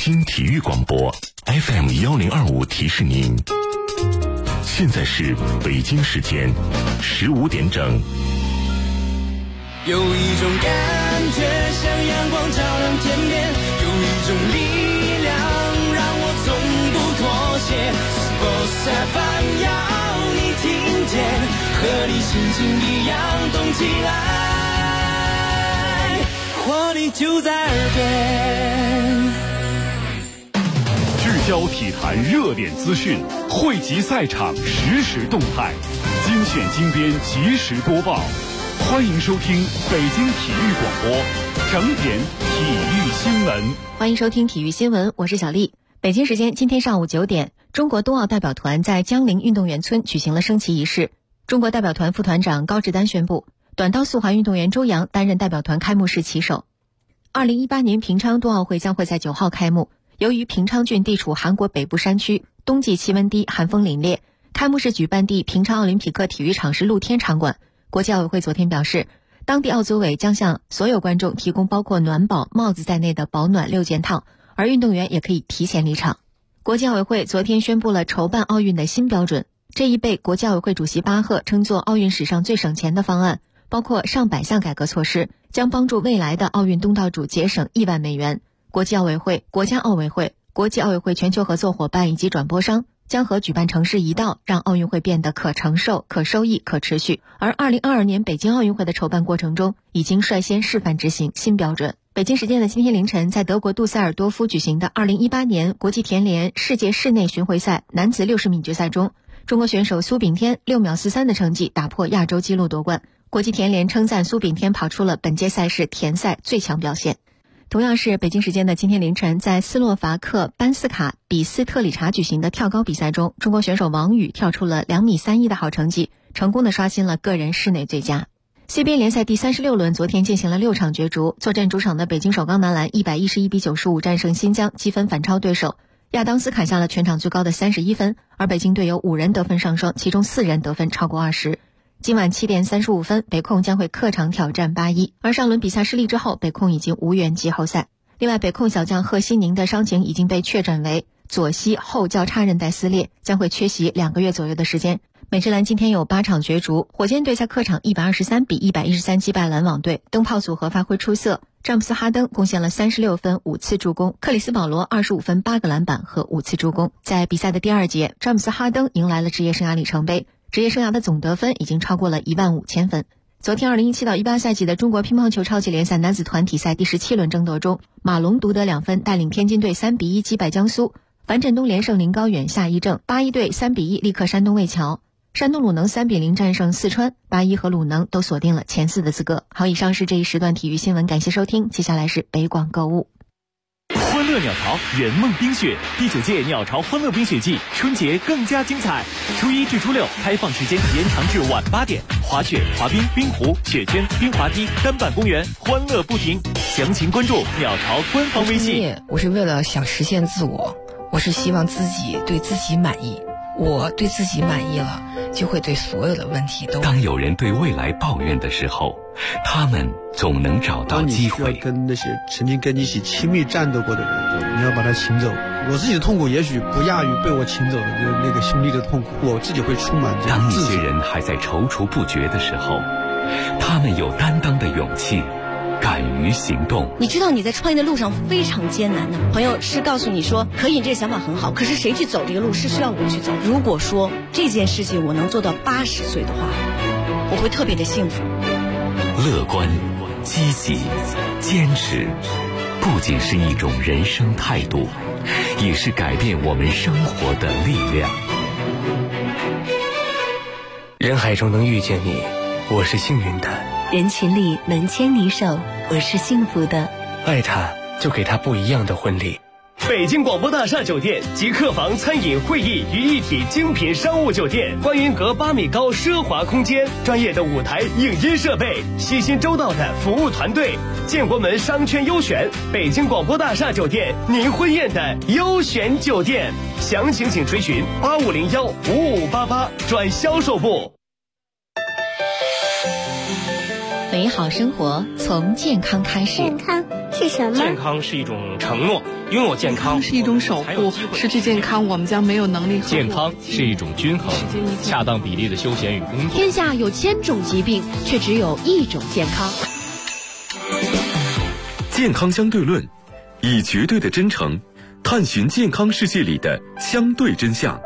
京体育广播 FM1025提示您，现在是北京时间15点整。 有一种感觉像阳光照亮天边，有一种力量让我从不妥协。Sports FM 要你听见，和你心情一样动起来，活力就在耳边。 聚焦体坛热点资讯，汇集赛场实时动态，精选精编及时播报。欢迎收听北京体育广播整点体育新闻。 欢迎收听体育新闻，我是小丽。北京时间今天上午9点，中国冬奥代表团在江陵运动员村举行了升旗仪式。中国代表团副团长高志丹宣布，短道速滑运动员周洋担任代表团开幕式旗手。2018年平昌冬奥会将会在9号开幕。由于平昌郡地处韩国北部山区，冬季气温低，寒风凛冽，开幕式举办地平昌奥林匹克体育场是露天场馆。国际奥委会昨天表示，当地奥组委将向所有观众提供包括暖宝、帽子在内的保暖6件套，而运动员也可以提前离场。国际奥委会昨天宣布了筹办奥运的新标准，这一被国际奥委会主席巴赫称作奥运史上最省钱的方案，包括上百项改革措施，将帮助未来的奥运东道主节省1万美元。国际奥委会、国家奥委会、国际奥委会全球合作伙伴以及转播商将和举办城市一道，让奥运会变得可承受、可收益、可持续。而2022年北京奥运会的筹办过程中，已经率先示范执行新标准。北京时间的今天凌晨，在德国杜塞尔多夫举行的2018年国际田联世界室内巡回赛男子60米决赛中，中国选手苏炳添6秒43的成绩打破亚洲纪录夺冠。国际田联称赞苏炳添跑出了本届赛事田赛最强表现。同样是北京时间的今天凌晨，在斯洛伐克班斯卡比斯特里察举行的跳高比赛中，中国选手王宇跳出了2米31的好成绩，成功的刷新了个人室内最佳。CBA 联赛第36轮昨天进行了6场角逐，坐镇主场的北京首钢男篮111比95战胜新疆，积分反超对手。亚当斯砍下了全场最高的31分，而北京队有5人得分上双，其中4人得分超过20。今晚7点35分，北控将会客场挑战81。而上轮比赛失利之后，北控已经无缘季后赛。另外，北控小将贺西宁的伤情已经被确诊为左膝后交叉韧带撕裂，将会缺席2个月左右的时间。美职篮今天有8场角逐，火箭队在客场123比113击败篮网队，灯泡组合发挥出色，詹姆斯哈登贡献了36分5次助攻，克里斯保罗25分8个篮板和5次助攻。在比赛的第2节，詹姆斯哈登迎来了职业生涯里程碑，职业生涯的总得分已经超过了15000分。昨天2017到18赛季的中国乒乓球超级联赛男子团体赛第17轮争夺中，马龙独得2分，带领天津队3比1击败江苏，樊振东连胜临高远下一正，81队3比1力克山东魏桥，山东鲁能3比0战胜四川，81和鲁能都锁定了前4的资格。好，以上是这一时段体育新闻，感谢收听，接下来是北广购物。 欢乐鸟巢圆梦冰雪第9届鸟巢欢乐冰雪季，春节更加精彩。初1至初6开放时间延长至晚8点，滑雪、滑冰、冰壶、雪圈、冰滑梯、单板公园，欢乐不停。详情关注鸟巢官方微信。 我是为了想实现自我，我是希望自己对自己满意。我对自己满意了，就会对所有的问题都。 当有人对未来抱怨的时候，他们总能找到机会。 当你需要跟那些曾经跟你一起亲密战斗过的人，你要把他请走。我自己的痛苦也许不亚于被我请走的那个兄弟的痛苦，我自己会充满这种自责。 当一些人还在踌躇不决的时候，他们有担当的勇气，敢于行动。 你知道你在创业的路上非常艰难的，朋友是告诉你说可以，这个想法很好，可是谁去走这个路是需要我去走。如果说这件事情我能做到80岁的话，我会特别的幸福。 乐观、积极、坚持，不仅是一种人生态度，也是改变我们生活的力量。 人海中能遇见你，我是幸运的。 人群里能牵你手，我是幸福的。 爱他，就给他不一样的婚礼。 北京广播大厦酒店集客房、餐饮、会议于一体精品商务酒店，观云阁8米高奢华空间，专业的舞台影音设备，细心周到的服务团队，建国门商圈优选，北京广播大厦酒店，您婚宴的优选酒店。详情请垂询85015588转销售部。 美好生活从健康开始。 健康是什么？ 健康是一种承诺，拥有健康是一种守护，失去健康我们将没有能力。 健康是一种均衡，恰当比例的休闲与工作。 天下有千种疾病，却只有一种健康。 健康相对论，以绝对的真诚探寻健康世界里的相对真相。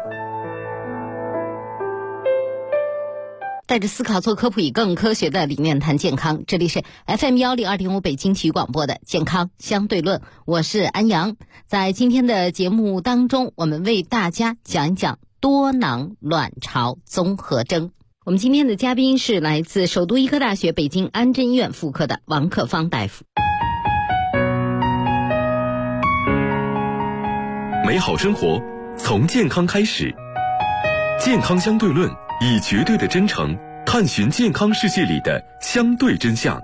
带着思考做科普，以更科学的理念谈健康。这里是 FM102.5 北京体育广播的健康相对论，我是安阳。在今天的节目当中，我们为大家讲一讲多囊卵巢综合征。我们今天的嘉宾是来自首都医科大学北京安贞医院妇科的王克芳大夫。 美好生活从健康开始，健康相对论，以绝对的真诚探寻健康世界里的相对真相。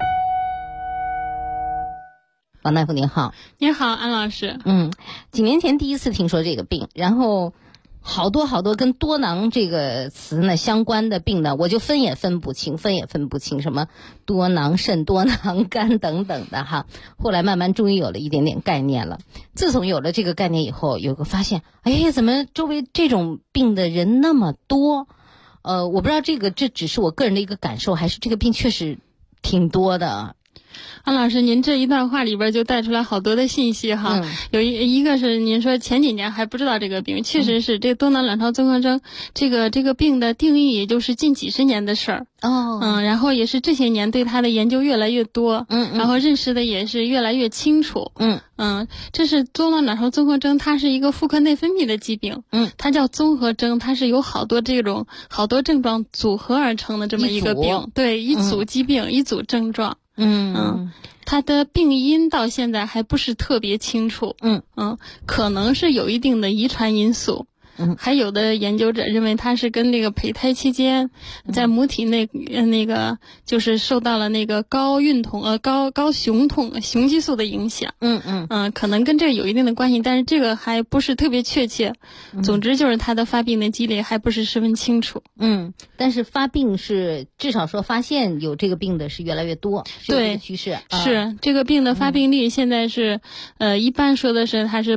王大夫您好。 您好，安老师。 几年前第一次听说这个病，然后好多跟多囊这个词呢相关的病呢，我就分也分不清，什么多囊肾、多囊肝等等的哈。后来慢慢终于有了一点点概念了。自从有了这个概念以后，有个发现，怎么周围这种病的人那么多？我不知道这只是我个人的一个感受，还是这个病确实挺多的。 安老师，您这一段话里边就带出来好多的信息哈。有一个是您说前几年还不知道这个病，确实是这多囊卵巢综合征这个病的定义，也就是近几十年的事儿。然后也是这些年对它的研究越来越多，然后认识的也是越来越清楚。这是多囊卵巢综合征，它是一个妇科内分泌的疾病。它叫综合征，它是有好多症状组合而成的这么一个病。对，一组疾病，一组症状。它的病因到现在还不是特别清楚。可能是有一定的遗传因素。还有的研究者认为它是跟那个胚胎期间在母体内那个就是受到了那个高雄激素的影响。可能跟这个有一定的关系，但是这个还不是特别确切。总之就是它的发病的机理还不是十分清楚。 但是发病是至少说发现有这个病的是越来越多，是有这个趋势。 是这个病的发病率现在是一般说的是它是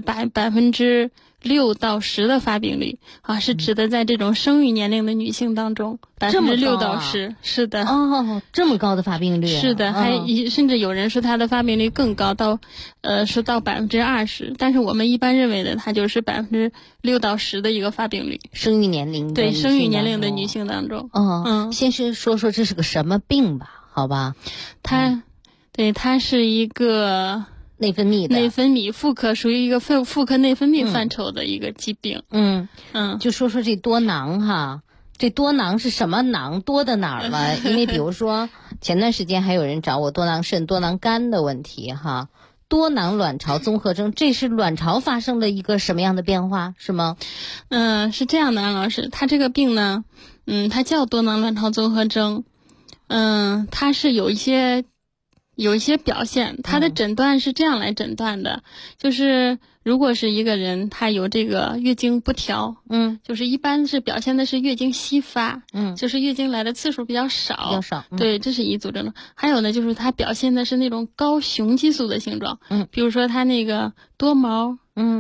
6%到10%的发病率啊，是指的在这种生育年龄的女性当中6%到10%。是的。 这么高的发病率。 是的，甚至有人说它的发病率更高，是到20%，但是我们一般认为的它就是6%到10%的一个发病率。 生育年龄的女性当中。 先说这是个什么病吧，好吧？ 它是一个内分泌妇科，属于一个妇科内分泌范畴的一个疾病。 就说这多囊哈，这多囊是什么囊？多的哪儿了？因为比如说前段时间还有人找我多囊肾、多囊肝的问题哈。多囊卵巢综合征，这是卵巢发生了一个什么样的变化，是吗？ 是这样的，安老师，它这个病呢，它叫多囊卵巢综合征，它是有一些表现，它的诊断是这样来诊断的，就是如果是一个人他有这个月经不调，就是一般是表现的是月经稀发，就是月经来的次数比较少。对，这是一组症状。还有呢，就是他表现的是那种高雄激素的性状，比如说他那个多毛，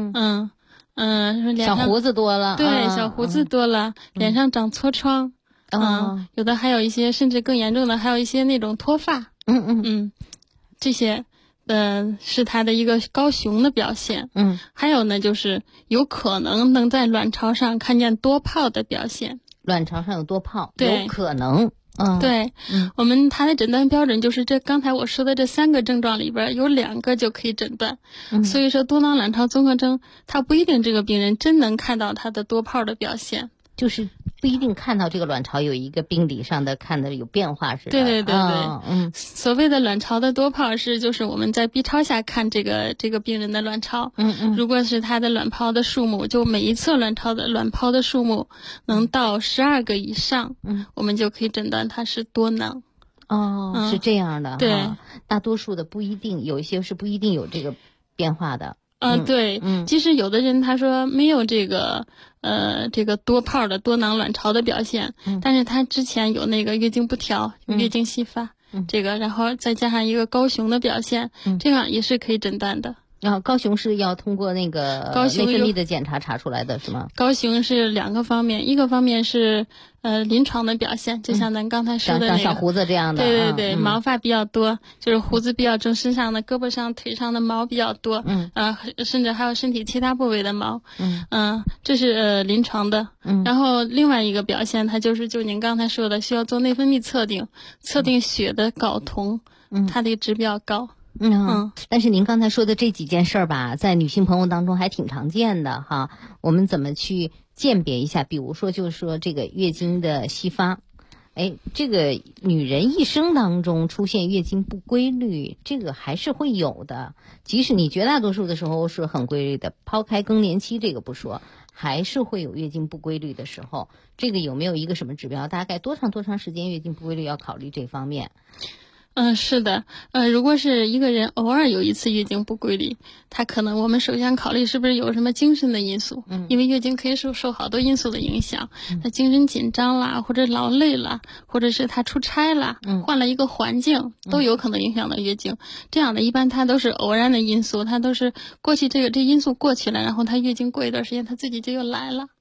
小胡子多了， 对，小胡子多了，脸上长痤疮，有的还有一些甚至更严重的，还有一些那种脱发。这些是它的一个高雄的表现。还有呢，就是有可能能在卵巢上看见多泡的表现。 卵巢上有多泡， 对， 有可能。 对，它的诊断标准就是刚才我说的这3个症状里边有2个就可以诊断。所以说多囊卵巢综合征，它不一定这个病人真能看到它的多泡的表现。 就是不一定看到这个卵巢有一个病理上的看的有变化是吧？ 对。所谓的卵巢的多泡就是我们在 B 超下看这个病人的卵巢。如果是他的卵泡的数目，就每一侧卵泡的数目能到12个以上，我们就可以诊断它是多囊。 是这样的。 对， 大多数的不一定，有一些是不一定有这个变化的。 对，其实有的人他说没有这个多泡的多囊卵巢的表现，但是他之前有那个月经不调、月经稀发， 这个然后再加上一个高雄的表现，这样也是可以诊断的。 然后高雄是要通过那个内分泌的检查查出来的是吗？ 高雄是2个方面，一个方面是临床的表现，就像咱刚才说的那个小胡子这样的， 对对对，毛发比较多，就是胡子比较重，身上的胳膊上腿上的毛比较多，甚至还有身体其他部位的毛，这是临床的。然后另外一个表现，它就您刚才说的，需要做内分泌测定血的睾酮，它的指标高。 但是您刚才说的这几件事儿吧，在女性朋友当中还挺常见的哈。我们怎么去鉴别一下？比如说，就是说这个月经的稀发，这个女人一生当中出现月经不规律，这个还是会有的。即使你绝大多数的时候是很规律的，抛开更年期这个不说，还是会有月经不规律的时候。这个有没有一个什么指标？大概多长时间月经不规律要考虑这方面？ 是的，如果是一个人偶尔有一次月经不规律，他可能我们首先考虑是不是有什么精神的因素，因为月经可以受好多因素的影响，他精神紧张啦，或者劳累啦，或者是他出差啦，换了一个环境，都有可能影响到月经。这样的一般它都是偶然的因素，它都是过去这因素过去了，然后他月经过一段时间，他自己就又来了。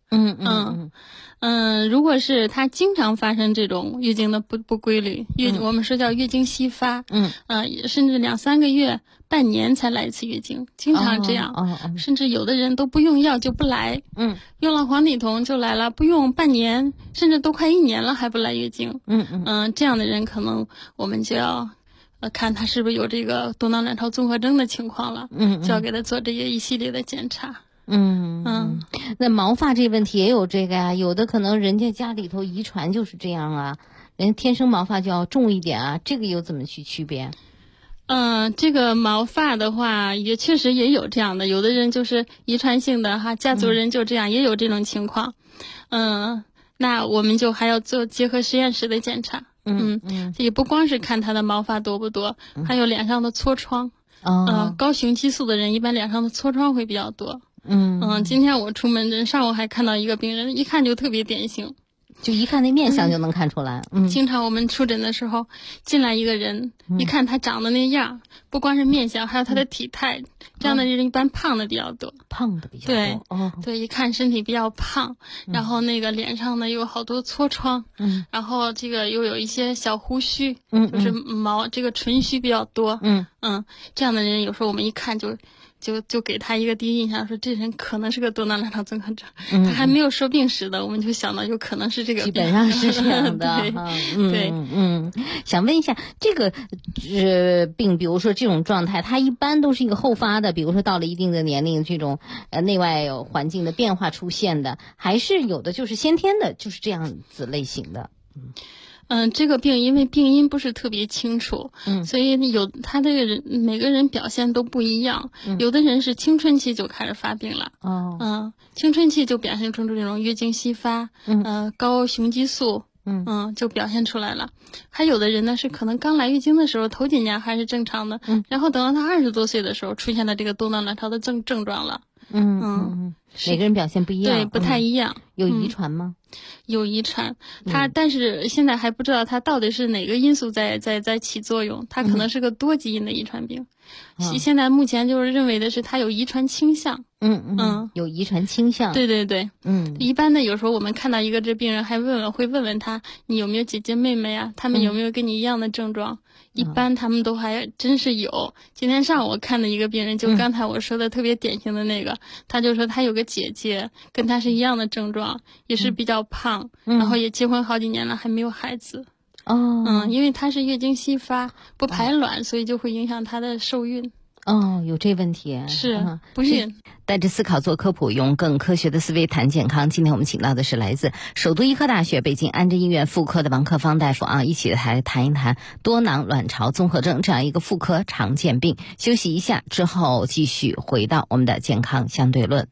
如果是他经常发生这种月经的不规律，我们说叫月经稀发，甚至2-3个月、半年才来一次月经，经常这样，甚至有的人都不用药就不来，用了黄体酮就来了，不用半年，甚至都快1年了还不来月经，这样的人可能我们就要看他是不是有这个多囊卵巢综合征的情况了，就要给他做这些一系列的检查。 那毛发这问题也有这个呀，有的可能人家家里头遗传就是这样啊，人家天生毛发就要重一点啊，这个又怎么去区别？ 这个毛发的话，也确实也有这样的，有的人就是遗传性的哈，家族人就这样，也有这种情况。那我们就还要做结合实验室的检查。也不光是看他的毛发多不多，还有脸上的痤疮。高雄激素的人一般脸上的痤疮会比较多。今天我出门上午还看到一个病人，一看就特别典型， 就一看那面相就能看出来。 经常我们出诊的时候进来一个人，一看他长得那样，不光是面相，还有他的体态，这样的人一般胖的比较多。对，对，一看身体比较胖，然后那个脸上呢有好多痤疮，然后这个又有一些小胡须，就是这个唇须比较多。这样的人有时候我们一看就给他一个第一印象，说这人可能是个多囊卵巢综合症。他还没有说病史的，我们就想到有可能是这个病。 基本上是这样的。 对， 想问一下，这个病，比如说这种状态，它一般都是一个后发的，比如说到了一定的年龄，这种内外环境的变化出现的，还是有的就是先天的，就是这样子类型的。 这个病因为病因不是特别清楚，所以他这个人每个人表现都不一样，有的人是青春期就开始发病了，青春期就表现出这种月经稀发，高雄激素，就表现出来了。还有的人呢是可能刚来月经的时候头几年还是正常的，然后等到他20多岁的时候出现了这个多囊卵巢的症状了。 每个人表现不一样， 对，不太一样。 有遗传吗？ 有遗传，但是现在还不知道它到底是哪个因素在起作用，它可能是个多基因的遗传病。现在目前就是认为的是它有遗传倾向。 有遗传倾向。 对对对。一般的有时候我们看到一个这病人，还会问问他你有没有姐姐妹妹啊？他们有没有跟你一样的症状？一般他们都还真是有。今天上午我看的一个病人，就刚才我说的特别典型的那个，他就说他有个姐姐跟他是一样的症状，也是比较胖，然后也结婚好几年了还没有孩子。因为他是月经稀发不排卵，所以就会影响他的受孕。 有这问题。 是不孕。 带着思考做科普，用更科学的思维谈健康。今天我们请到的是来自首都医科大学北京安贞医院妇科的王克芳大夫一起来谈一谈多囊卵巢综合症这样一个妇科常见病。休息一下之后继续回到我们的健康相对论。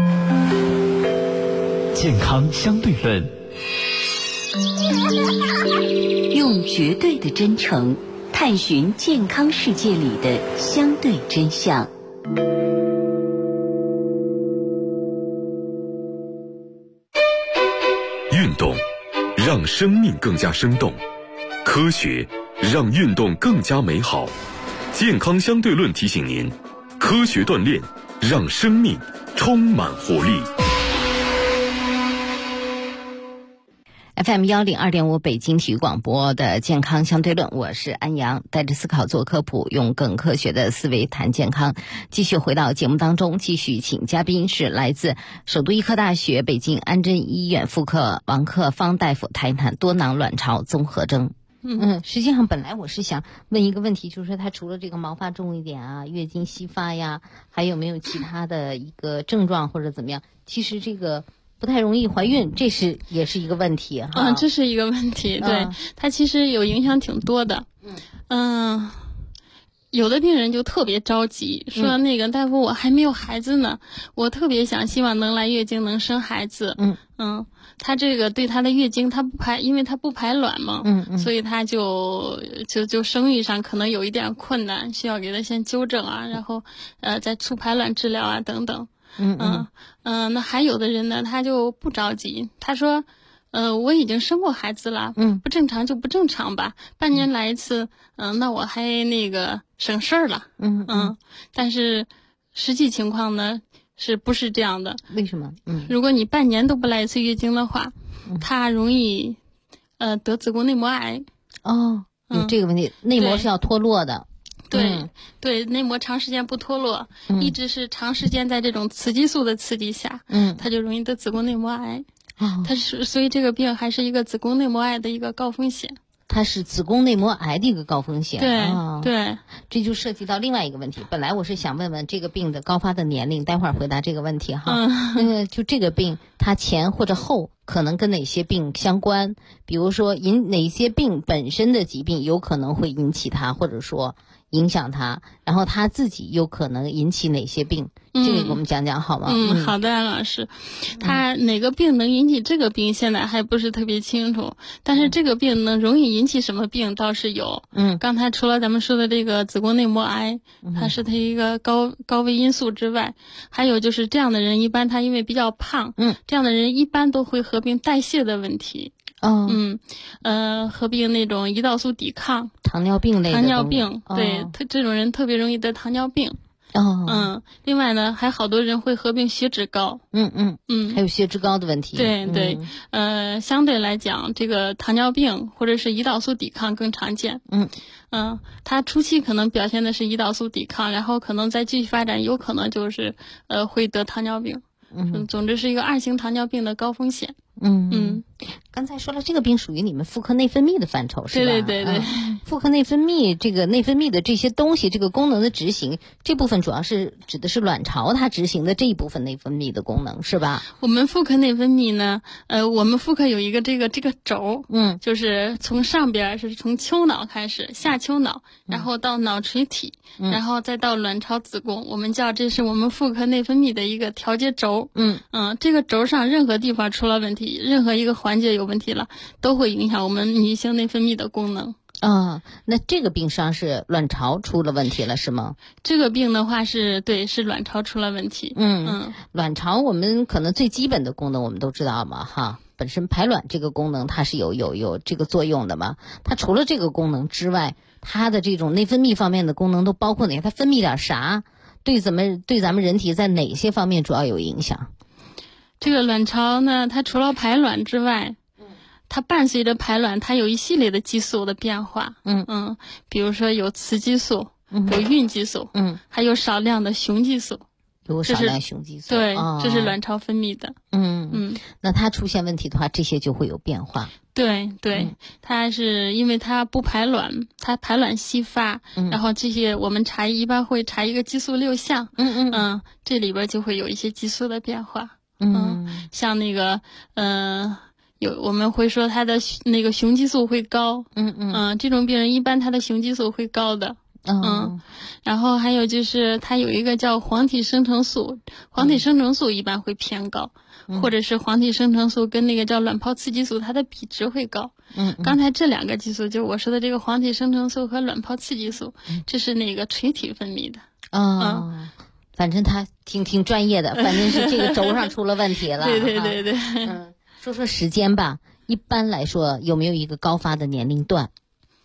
健康相对论， 用绝对的真诚探寻健康世界里的相对真相。 运动让生命更加生动，科学让运动更加美好。健康相对论提醒您，科学锻炼让生命充满活力。 FM 102.5北京体育广播的健康相对论，我是安阳，带着思考做科普，用更科学的思维谈健康。继续回到节目当中，继续请嘉宾是来自首都医科大学北京安贞医院妇科王克芳大夫，谈一谈多囊卵巢综合征。实际上本来我是想问一个问题，就是说它除了这个毛发重一点啊，月经稀发呀，还有没有其他的一个症状或者怎么样？其实这个不太容易怀孕，这也是一个问题哈。 这是一个问题，对，它其实有影响挺多的。有的病人就特别着急，说那个大夫，我还没有孩子呢，我特别希望能来月经，能生孩子。他这个对他的月经，因为他不排卵嘛，所以他就生育上可能有一点困难，需要给他先纠正啊，然后再促排卵治疗啊等等。那还有的人呢，他就不着急，他说我已经生过孩子了，不正常就不正常吧，半年来一次，那我还那个省事儿了。但是实际情况呢是不是这样的？ 为什么？ 如果你半年都不来一次月经的话，它容易得子宫内膜癌。 有这个问题，内膜是要脱落的。 对，内膜长时间不脱落，一直是长时间在这种雌激素的刺激下，它就容易得子宫内膜癌。所以这个病还是一个子宫内膜癌的一个高风险。 它是子宫内膜癌的一个高风险。 对， 这就涉及到另外一个问题。本来我是想问问这个病的高发的年龄，待会儿回答这个问题哈。就这个病，它前或者后可能跟哪些病相关？比如说哪些病本身的疾病有可能会引起它，或者说影响它，然后他自己有可能引起哪些病？这个给我们讲讲好吗？ 好的，安老师。他哪个病能引起这个病，现在还不是特别清楚。但是这个病能容易引起什么病倒是有。刚才除了咱们说的这个子宫内膜癌，它是它一个高危因素之外，还有就是这样的人一般他因为比较胖，这样的人一般都会合并代谢的问题。合并那种胰岛素抵抗、 糖尿病类的。 糖尿病，对，这种人特别容易得糖尿病。另外呢，还好多人会合并血脂高。 还有血脂高的问题。 对，相对来讲，这个糖尿病或者是胰岛素抵抗更常见。它初期可能表现的是胰岛素抵抗，然后可能再继续发展，有可能就是会得糖尿病。总之是一个2型糖尿病的高风险。 刚才说了，这个病属于你们妇科内分泌的范畴是吧？ 对。 妇科内分泌，这个内分泌的这些东西，这个功能的执行，这部分主要是指的是卵巢它执行的这一部分内分泌的功能是吧？ 我们妇科内分泌呢，我们妇科有一个这个轴，就是从上边是从丘脑开始，下丘脑，然后到脑垂体，然后再到卵巢子宫，我们叫这是我们妇科内分泌的一个调节轴。这个轴上任何地方出了问题，任何一个环节有问题了，都会影响我们女性内分泌的功能。 那这个病上是卵巢出了问题了是吗？ 这个病的话是卵巢出了问题。 卵巢我们可能最基本的功能我们都知道嘛哈，本身排卵这个功能它是有这个作用的嘛。它除了这个功能之外，它的这种内分泌方面的功能都包括哪些？它分泌点啥？对咱们人体在哪些方面主要有影响？ 这个卵巢呢，它除了排卵之外，它伴随着排卵，它有一系列的激素的变化。比如说有雌激素，有孕激素，还有少量的雄激素。 有少量雄激素。 对，这是卵巢分泌的。 那它出现问题的话，这些就会有变化。 对，它是因为它不排卵，它排卵稀发，然后这些我们一般会查一个激素6项。这里边就会有一些激素的变化。像那个我们会说他的那个雄激素会高。这种病人一般他的雄激素会高的。然后还有就是它有一个叫黄体生成素，黄体生成素一般会偏高，或者是黄体生成素跟那个叫卵泡刺激素它的比值会高。刚才这2个激素就是我说的这个黄体生成素和卵泡刺激素，这是那个垂体分泌的。 反正他挺专业的，反正是这个轴上出了问题了。 对。 说时间吧，一般来说有没有一个高发的年龄段？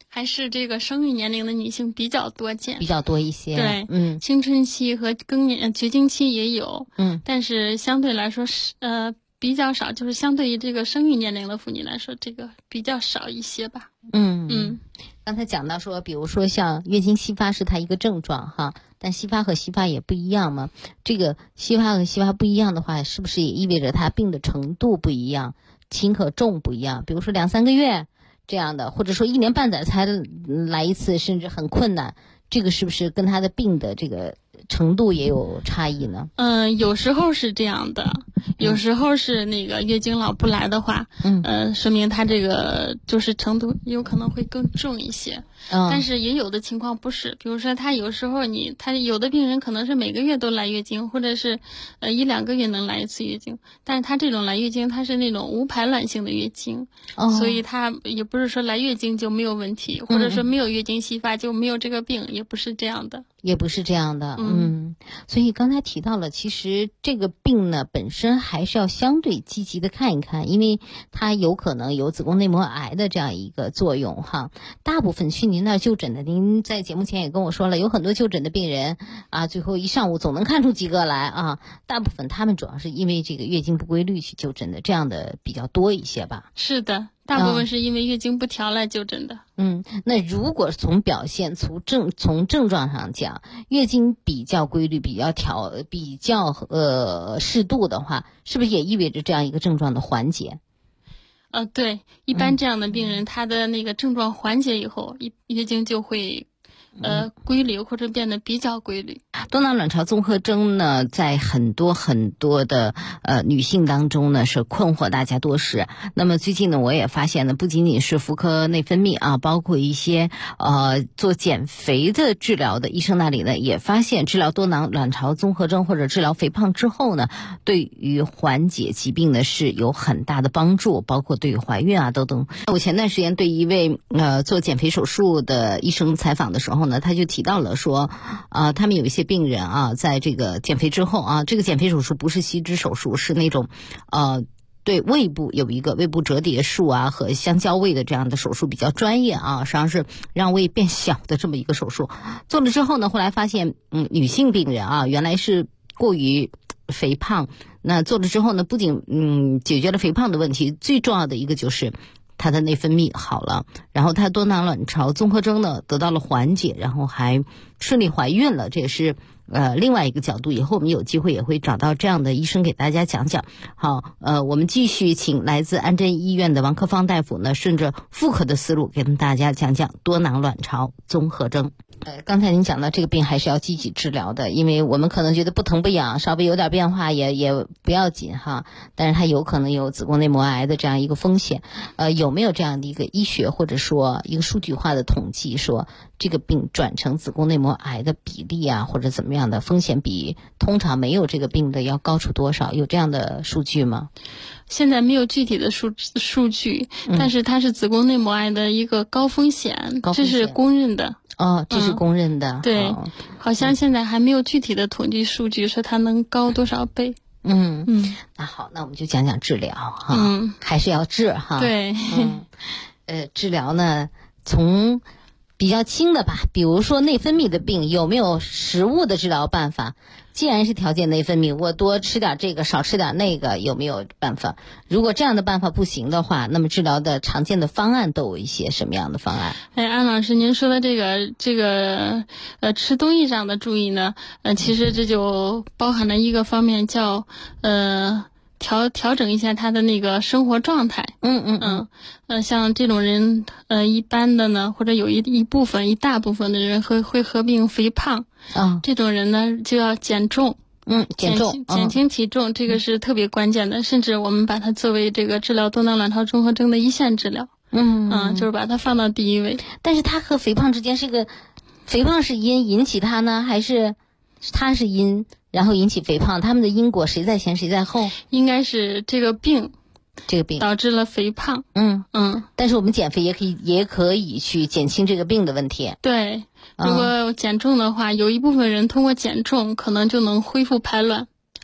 还是这个生育年龄的女性比较多见， 比较多一些。 对，青春期和更年绝经期也有，但是相对来说是比较少，就是相对于这个生育年龄的妇女来说，这个比较少一些吧。 刚才讲到说，比如说像月经稀发是它一个症状哈，但稀发和稀发也不一样嘛。这个稀发和稀发不一样的话，是不是也意味着它病的程度不一样，轻和重不一样？比如说2-3个月这样的，或者说1年半载才来一次，甚至很困难，这个是不是跟它的病的这个程度也有差异呢？ 有时候是这样的，有时候是那个月经老不来的话，说明它这个就是程度有可能会更重一些。但是也有的情况不是，比如说他有时候他有的病人可能是每个月都来月经，或者是1-2个月能来一次月经，但是他这种来月经他是那种无排卵性的月经，所以他也不是说来月经就没有问题，或者说没有月经稀发就没有这个病，也不是这样的。 也不是这样的，所以刚才提到了，其实这个病呢本身还是要相对积极的看一看，因为它有可能有子宫内膜癌的这样一个作用哈。大部分去您那儿就诊的，您在节目前也跟我说了，有很多就诊的病人啊，最后一上午总能看出几个来啊。大部分他们主要是因为这个月经不规律去就诊的，这样的比较多一些吧。 是的。大部分是因为月经不调来就诊的。 那如果从表现从症状上讲，月经比较规律、比较适度的话，是不是也意味着这样一个症状的缓解？ 对，一般这样的病人，他的那个症状缓解以后，月经就会规律或者变得比较规律。 多囊卵巢综合征呢，在很多的女性当中呢是困惑大家多时。那么最近呢，我也发现呢，不仅仅是妇科内分泌啊，包括一些做减肥的治疗的医生那里呢，也发现治疗多囊卵巢综合征或者治疗肥胖之后呢，对于缓解疾病呢是有很大的帮助，包括对于怀孕啊等等。我前段时间对一位做减肥手术的医生采访的时候呢，他就提到了说，他们有一些病人啊，在这个减肥之后啊，这个减肥手术不是吸脂手术，是那种对胃部有一个胃部折叠术啊和香蕉胃的这样的手术，比较专业啊，实际上是让胃变小的这么一个手术。做了之后呢，后来发现女性病人啊，原来是过于肥胖，那做了之后呢，不仅解决了肥胖的问题，最重要的一个就是她的内分泌好了，然后她多囊卵巢综合征呢得到了缓解，然后还顺利怀孕了，这也是另外一个角度。以后我们有机会也会找到这样的医生给大家讲讲。好，我们继续请来自安贞医院的王克芳大夫呢，顺着妇科的思路给大家讲讲多囊卵巢综合征。刚才您讲到这个病还是要积极治疗的，因为我们可能觉得不疼不痒，稍微有点变化也不要紧哈，但是它有可能有子宫内膜癌的这样一个风险。有没有这样的一个医学或者说一个数据化的统计，说这个病转成子宫内膜癌的比例啊，或者怎么样的风险比通常没有这个病的要高出多少？有这样的数据吗？ 现在没有具体的数据，但是它是子宫内膜癌的一个高风险，这是公认的。 这是公认的。 对，好像现在还没有具体的统计数据说它能高多少倍。 那好，那我们就讲讲治疗哈。还是要治哈。 对。 治疗呢，从比较轻的吧，比如说内分泌的病，有没有食物的治疗办法？既然是调节内分泌，我多吃点这个，少吃点那个，有没有办法？如果这样的办法不行的话，那么治疗的常见的方案都有一些什么样的方案？ 安老师，您说的这个吃东西上的注意呢，其实这就包含了一个方面叫调整一下他的那个生活状态。像这种人，一般的呢，或者有一大部分的人会合并肥胖。这种人呢就要减重。减轻体重，这个是特别关键的，甚至我们把它作为这个治疗多囊卵巢综合征的一线治疗。就是把它放到第一位。 但是它和肥胖之间是个，肥胖是因引起它呢，还是它是因然后引起肥胖？他们的因果谁在前谁在后？ 应该是这个病导致了肥胖。 但是我们减肥也可以去减轻这个病的问题。 对，如果减重的话，有一部分人通过减重可能就能恢复排卵。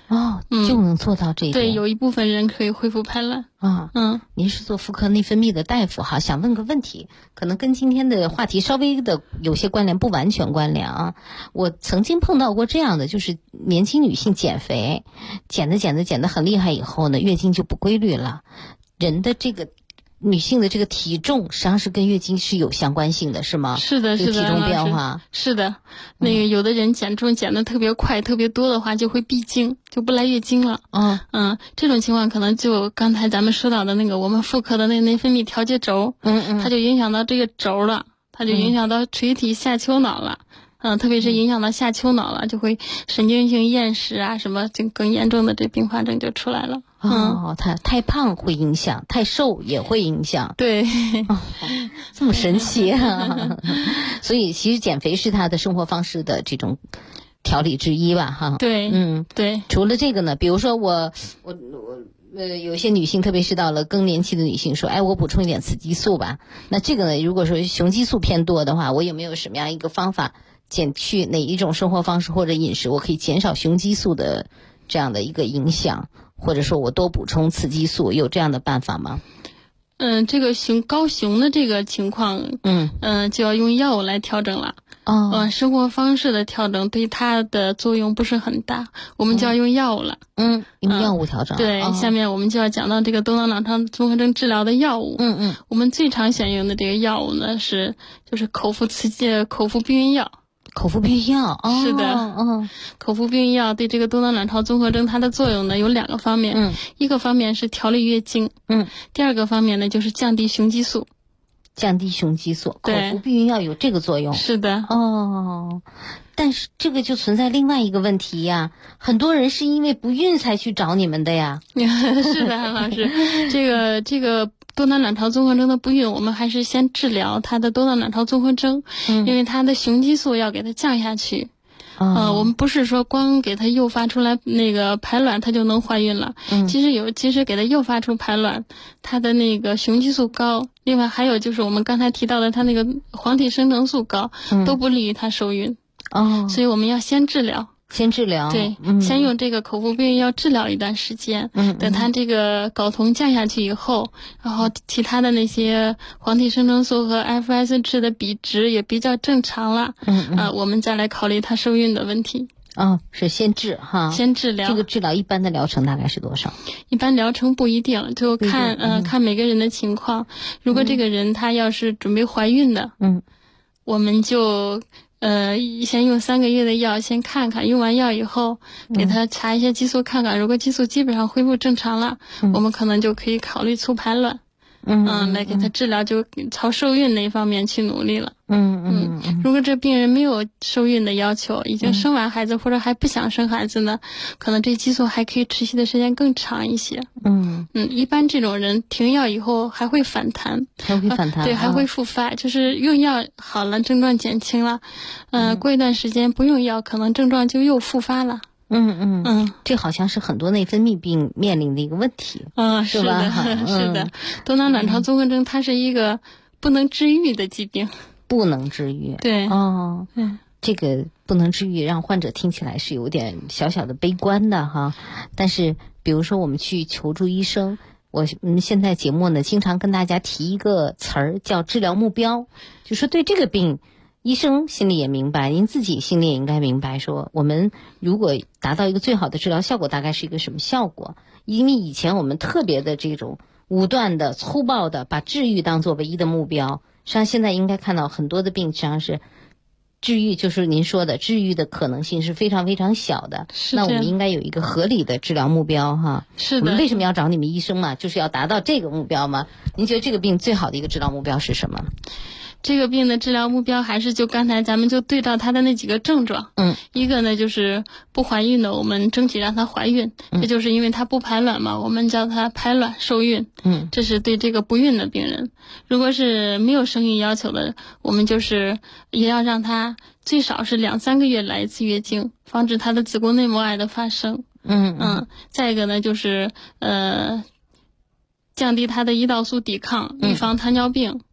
就能做到这一点。 对，有一部分人可以恢复排卵啊。您是做妇科内分泌的大夫哈，想问个问题，可能跟今天的话题稍微的有些关联，不完全关联啊。我曾经碰到过这样的，就是年轻女性减肥，减得很厉害以后呢，月经就不规律了。人的这个女性的这个体重实际上是跟月经是有相关性的，是吗？ 是的， 体重变化是的。那个有的人减重减得特别快、特别多的话，就会闭经，就不来月经了。这种情况可能就刚才咱们说到的那个我们妇科的那内分泌调节轴，它就影响到这个轴了，它就影响到垂体下丘脑了。特别是影响到下丘脑了，就会神经性厌食啊，什么就更严重的这并发症就出来了。 太胖会影响，太瘦也会影响。 对， 这么神奇啊！所以其实减肥是他的生活方式的这种调理之一吧，哈。 对，对。 除了这个呢，比如说我有些女性，特别是到了更年期的女性说，我补充一点雌激素吧。那这个呢，如果说雄激素偏多的话，我有没有什么样一个方法减去哪一种生活方式或者饮食，我可以减少雄激素的这样的一个影响，或者说我多补充雌激素，有这样的办法吗？ 这个高雄的这个情况，就要用药物来调整了。生活方式的调整对它的作用不是很大，我们就要用药物了。 用药物调整。 对，下面我们就要讲到这个多囊卵巢综合征治疗的药物。我们最常选用的这个药物呢就是口服避孕药。 口服避孕药， 是的，口服避孕药对这个多囊卵巢综合征它的作用呢有2个方面，一个方面是调理月经，第2个方面呢就是降低雄激素。 降低雄激素，口服避孕药有这个作用。 是的。 但是这个就存在另外一个问题呀，很多人是因为不孕才去找你们的呀。 是的，韩老师，这个多囊卵巢综合征的不孕，我们还是先治疗它的多囊卵巢综合征，因为它的雄激素要给它降下去。我们不是说光给它诱发出来那个排卵它就能怀孕了。其实给它诱发出排卵，它的那个雄激素高，另外还有就是我们刚才提到的它那个黄体生成素高，都不利于它受孕。所以我们要先治疗。对，先用这个口服避孕药治疗一段时间，等它这个睾酮降下去以后，然后其他的那些黄体生成素和 FSH 的比值也比较正常了，我们再来考虑它受孕的问题。 是先治哈， 先治疗。 这个治疗一般的疗程大概是多少？ 一般疗程不一定，就看每个人的情况。如果这个人他要是准备怀孕的，我们就先用3个月的药先看看，用完药以后给他查一些激素看看，如果激素基本上恢复正常了，我们可能就可以考虑促排卵。来给他治疗，就朝受孕那一方面去努力了。如果这病人没有受孕的要求，已经生完孩子或者还不想生孩子呢，可能这激素还可以持续的时间更长一些。一般这种人停药以后还会反弹，对，还会复发，就是用药好了，症状减轻了，过一段时间不用药，可能症状就又复发了。 这好像是很多内分泌病面临的一个问题。 是吧？是的，多囊卵巢综合征它是一个不能治愈的疾病。 不能治愈。 对。 这个不能治愈让患者听起来是有点小小的悲观的哈。但是比如说我们去求助医生，我们现在节目呢经常跟大家提一个词儿叫治疗目标，就说对这个病医生心里也明白，您自己心里也应该明白，说我们如果达到一个最好的治疗效果大概是一个什么效果。因为以前我们特别的这种武断的粗暴的把治愈当作唯一的目标，实际上现在应该看到很多的病实际上是治愈，就是您说的治愈的可能性是非常非常小的。那我们应该有一个合理的治疗目标哈。 是的。 我们为什么要找你们医生嘛？就是要达到这个目标吗？您觉得这个病最好的一个治疗目标是什么？ 这个病的治疗目标还是就刚才咱们就对照它的那几个症状。一个呢就是不怀孕的，我们争取让她怀孕，这就是因为她不排卵嘛，我们叫她排卵受孕。这是对这个不孕的病人。如果是没有生育要求的，我们就是也要让她最少是2-3个月来一次月经，防止她的子宫内膜癌的发生。再一个呢就是降低她的胰岛素抵抗，预防糖尿病。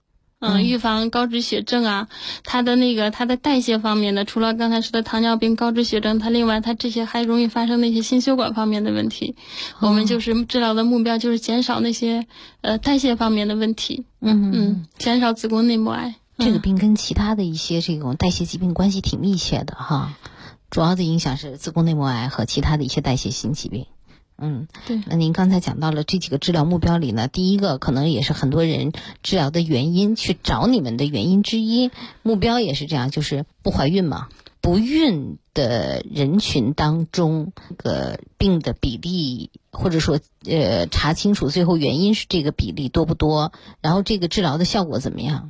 预防高脂血症啊，它的代谢方面的，除了刚才说的糖尿病、高脂血症，另外它这些还容易发生那些心血管方面的问题。我们就是治疗的目标就是减少那些代谢方面的问题，减少子宫内膜癌。 这个病跟其他的一些这种代谢疾病关系挺密切的哈，主要的影响是子宫内膜癌和其他的一些代谢性疾病。 对。 那您刚才讲到了这几个治疗目标里呢，第一个可能也是很多人治疗的原因，去找你们的原因之一，目标也是这样，就是不怀孕嘛。不孕的人群当中，这个病的比例，或者说查清楚最后原因是这个比例多不多，然后这个治疗的效果怎么样？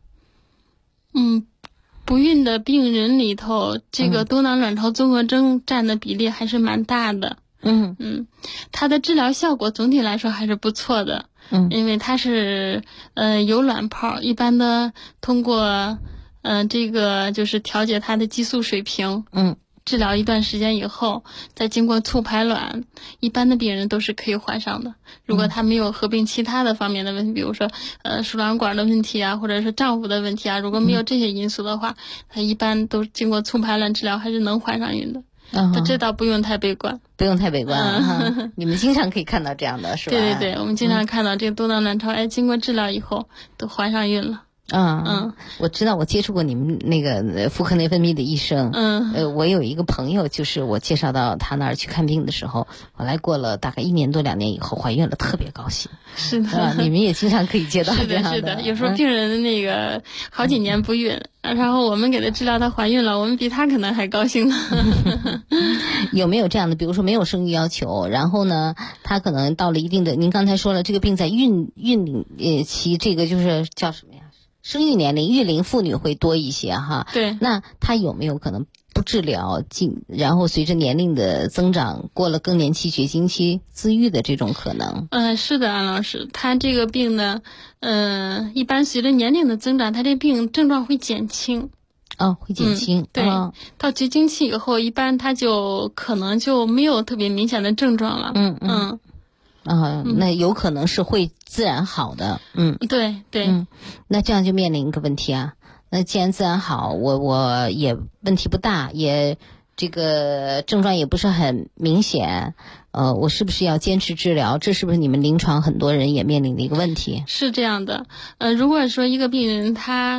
不孕的病人里头，这个多囊卵巢综合征占的比例还是蛮大的。它的治疗效果总体来说还是不错的。因为它是有卵泡，一般的通过这个就是调节它的激素水平。治疗一段时间以后，再经过促排卵，一般的病人都是可以怀上的。如果他没有合并其他的方面的问题，比如说输卵管的问题啊，或者是丈夫的问题啊，如果没有这些因素的话，他一般都经过促排卵治疗还是能怀上孕的。这倒不用太悲观， 不用太悲观。你们经常可以看到这样的是吧？ 对，我们经常看到这个多囊卵巢癌经过治疗以后都怀上孕了。 我知道，我接触过你们那个妇科内分泌的医生。我有一个朋友，就是我介绍到他那儿去看病的时候，后来过了大概1年多2年以后怀孕了，特别高兴。 是的， 你们也经常可以接到这样的。 是的，有时候病人那个好几年不孕，然后我们给他治疗，他怀孕了，我们比他可能还高兴呢。 有没有这样的？比如说没有生育要求，然后呢，他可能到了一定的，您刚才说了，这个病在孕期，这个就是叫什么呀？生育年龄，育龄妇女会多一些哈。 对。 那她有没有可能不治疗，然后随着年龄的增长，过了更年期、绝经期自愈的这种可能？ 是的，安老师，她这个病呢，一般随着年龄的增长，她这病症状会减轻。 会减轻。 对。到绝经期以后，一般她就可能就没有特别明显的症状了。 那有可能是会自然好的。 对。 那这样就面临一个问题啊。那既然自然好，我也问题不大，也这个症状也不是很明显，我是不是要坚持治疗？这是不是你们临床很多人也面临的一个问题？ 是这样的。如果说一个病人他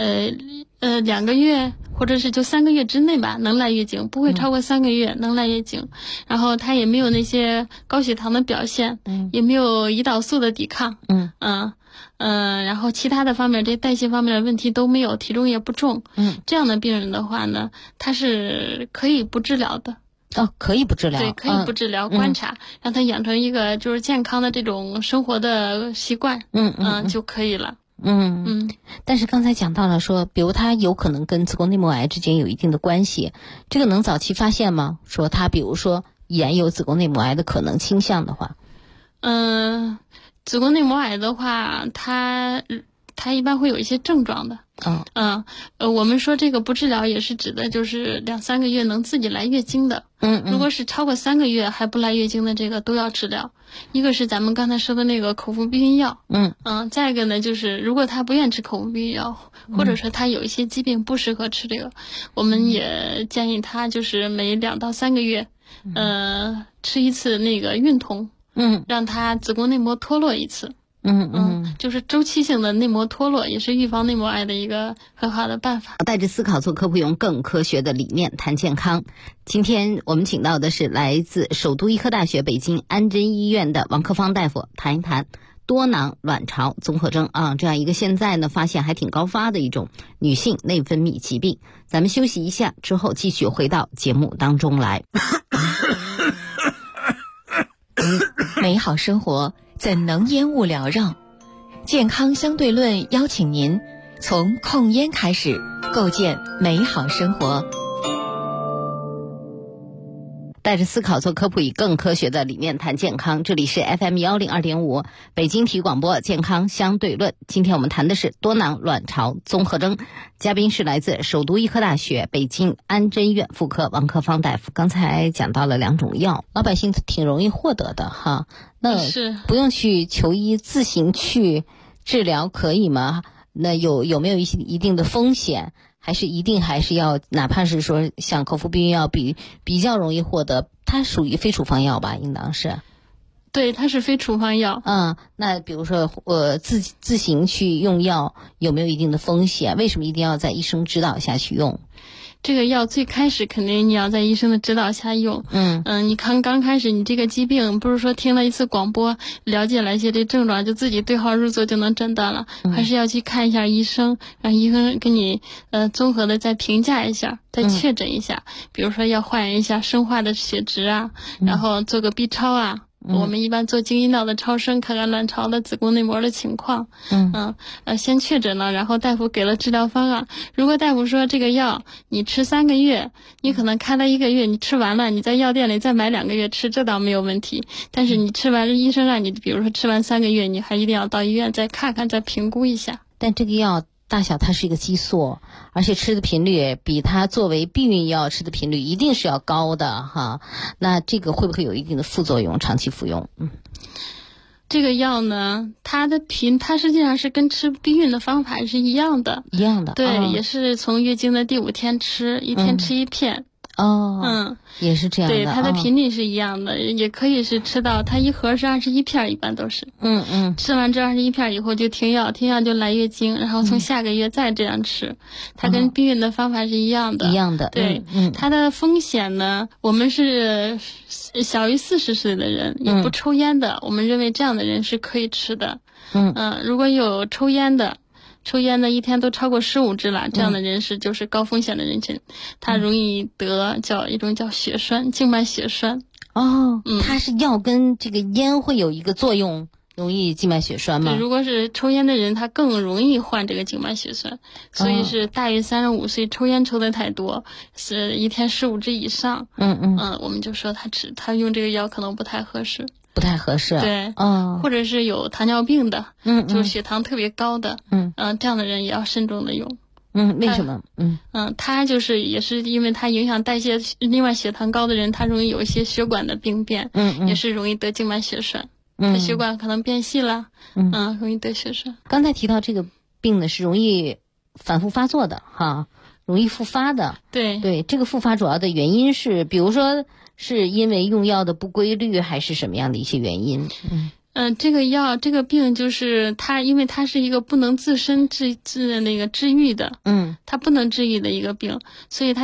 2个月或者是就3个月之内吧，能来月经，不会超过3个月能来月经，然后他也没有那些高血糖的表现，也没有胰岛素的抵抗，然后其他的方面，这代谢方面的问题都没有，体重也不重，这样的病人的话呢，他是可以不治疗的。 可以不治疗。 对，可以不治疗，观察，让他养成一个就是健康的这种生活的习惯，就可以了。 但是刚才讲到了说，比如他有可能跟子宫内膜癌之间有一定的关系，这个能早期发现吗？说他比如说也有子宫内膜癌的可能倾向的话。 子宫内膜癌的话，它一般会有一些症状的。我们说这个不治疗也是指的就是2-3个月能自己来月经的。如果是超过3个月还不来月经的，这个都要治疗。一个是咱们刚才说的那个口服避孕药。再一个呢，就是如果他不愿吃口服避孕药，或者说他有一些疾病不适合吃这个，我们也建议他就是每2到3个月，吃一次那个孕酮。让他子宫内膜脱落一次。就是周期性的内膜脱落，也是预防内膜癌的一个很好的办法。 带着思考做科普，用更科学的理念谈健康。今天我们请到的是来自首都医科大学北京安贞医院的王克芳大夫，谈一谈多囊卵巢综合征这样一个现在呢发现还挺高发的一种女性内分泌疾病。咱们休息一下之后继续回到节目当中来。 美好生活怎能烟雾缭绕？健康相对论邀请您从控烟开始，构建美好生活。 带着思考做科普，以更科学的理念谈健康。这里是 FM102.5 北京体育广播健康相对论。今天我们谈的是多囊卵巢综合征，嘉宾是来自首都医科大学北京安贞医院妇科王克芳大夫。刚才讲到了2种药，老百姓挺容易获得的哈，那是不用去求医，自行去治疗可以吗？ 那有没有一定的风险？还是要，哪怕是说像口服避孕药比较容易获得，它属于非处方药吧？应当是。 对，它是非处方药。 那比如说自行去用药有没有一定的风险？为什么一定要在医生指导下去用？ 这个药最开始肯定你要在医生的指导下用。你刚开始你这个疾病不是说听了一次广播了解了一些这症状就自己对号入座就能诊断了，还是要去看一下医生，让医生给你综合的再评价一下，再确诊一下。比如说要换一下生化的血值啊，然后做个 B 超啊。我们一般做经阴道的超声，看看卵巢的子宫内膜的情况。先确诊了，然后大夫给了治疗方案。如果大夫说这个药你吃3个月，你可能开了1个月，你吃完了，你在药店里再买2个月吃，这倒没有问题。但是你吃完，医生让你比如说吃完3个月，你还一定要到医院再看看，再评估一下。 但这个药大小它是一个激素，而且吃的频率比它作为避孕药吃的频率一定是要高的哈。那这个会不会有一定的副作用？长期服用？ 这个药呢，它实际上是跟吃避孕的方法是一样的。对，也是从月经的第5天吃，一天吃1片。 也是这样的。 对，它的频率是一样的，也可以是吃到它一盒是21片，一般都是。吃完这21片以后就停药，停药就来月经，然后从下个月再这样吃。它跟避孕的方法是一样的。对，它的风险呢，我们是小于40岁的人，也不抽烟的，我们认为这样的人是可以吃的。如果有抽烟的一天都超过15支了，这样的人士就是高风险的人群，他容易得一种叫血栓，静脉血栓。 它是药跟这个烟会有一个作用，容易静脉血栓吗？ 对，如果是抽烟的人，他更容易患这个静脉血栓，所以是大于35岁抽烟抽的太多，是一天15支以上。我们就说他用这个药可能不太合适。对，或者是有糖尿病的，就是血糖特别高的，这样的人也要慎重的用。 为什么？ 他也是因为他影响代谢，另外血糖高的人他容易有一些血管的病变，也是容易得静脉血栓，他血管可能变细了，容易得血栓。 刚才提到这个病呢是容易反复发作的哈，容易复发的。对，这个复发主要的原因是，比如说是因为用药的不规律，还是什么样的一些原因？ 这个病就是因为它是一个不能自身治愈的，它不能治愈的一个病，所以它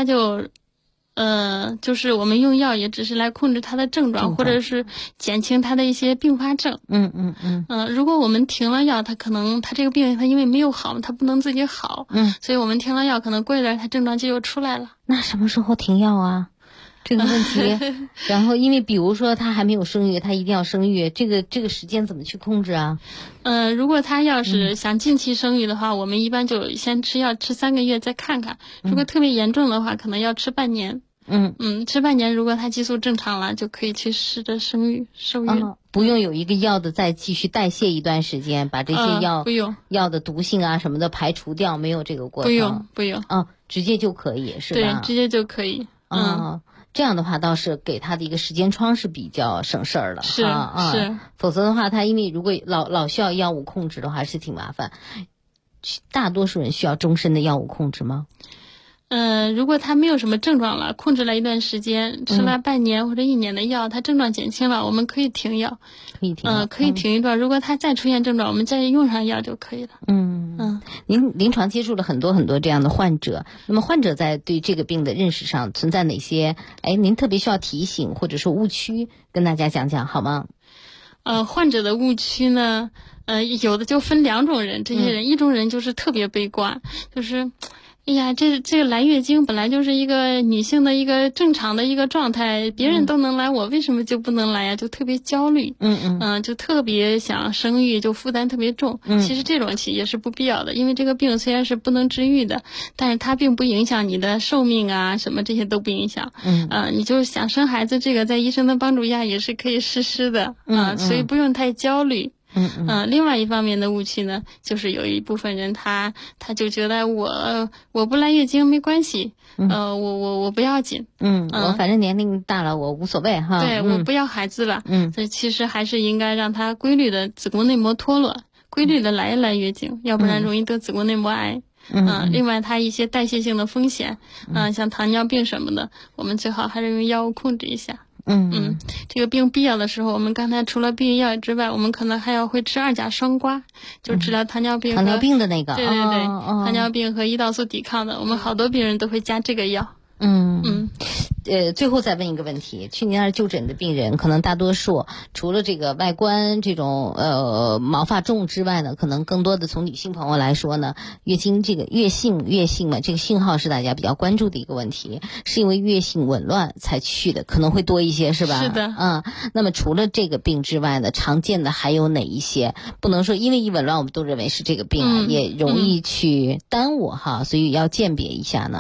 就是我们用药也只是来控制它的症状，或者是减轻它的一些并发症。如果我们停了药，它这个病它因为没有好，它不能自己好，所以我们停了药，可能过一段它症状就又出来了。 那什么时候停药啊？这个问题，然后因为比如说他还没有生育，他一定要生育，这个时间怎么去控制啊？ 如果他要是想近期生育的话，我们一般就先吃药吃3个月再看看。如果特别严重的话，可能要吃半年。吃半年，如果他激素正常了，就可以去试着受孕。 不用有一个药的再继续代谢一段时间，把这些药的毒性啊什么的排除掉，没有这个过程。 不用。 直接就可以是吧？ 对，直接就可以。 这样的话倒是给他的一个时间窗是比较省事儿的。 是。 否则的话，他因为如果老需要药物控制的话，是挺麻烦。大多数人需要终身的药物控制吗？ 如果他没有什么症状了，控制了一段时间，吃了半年或者1年的药，他症状减轻了，我们可以停药。可以停一段。如果他再出现症状，我们再用上药就可以了。 您临床接触了很多很多这样的患者，那么患者在对这个病的认识上存在哪些您特别需要提醒或者说误区，跟大家讲讲好吗？ 患者的误区呢，有的就分2种人，这些人，一种人就是特别悲观，就是哎呀，这个来月经本来就是一个女性的一个正常的一个状态，别人都能来，我为什么就不能来呀？就特别焦虑，就特别想生育，就负担特别重。其实这种也是不必要的，因为这个病虽然是不能治愈的，但是它并不影响你的寿命啊，什么这些都不影响。你就想生孩子，这个在医生的帮助下也是可以实施的所以不用太焦虑。另外一方面的误区呢，就是有一部分人他就觉得我不来月经没关系，我不要紧， 我反正年龄大了，我无所谓哈。 对，我不要孩子了，所以其实还是应该让他规律的子宫内膜脱落， 规律的来一来月经，要不然容易得子宫内膜癌。另外它一些代谢性的风险，像糖尿病什么的，我们最好还是用药物控制一下。这个病必要的时候，我们刚才除了避孕药之外，我们可能还要会吃2甲双胍，就治疗糖尿病。 糖尿病的那个。 对，糖尿病和胰岛素抵抗的，我们好多病人都会加这个药。 最后再问一个问题，去您那儿就诊的病人，可能大多数除了这个外观这种毛发重之外呢，可能更多的从女性朋友来说呢，月经这个月性嘛，这个信号是大家比较关注的一个问题，是因为月性紊乱才去的，可能会多一些，是吧？ 是的。 那么除了这个病之外呢，常见的还有哪一些？不能说因为一紊乱我们都认为是这个病也容易去耽误哈，所以要鉴别一下呢。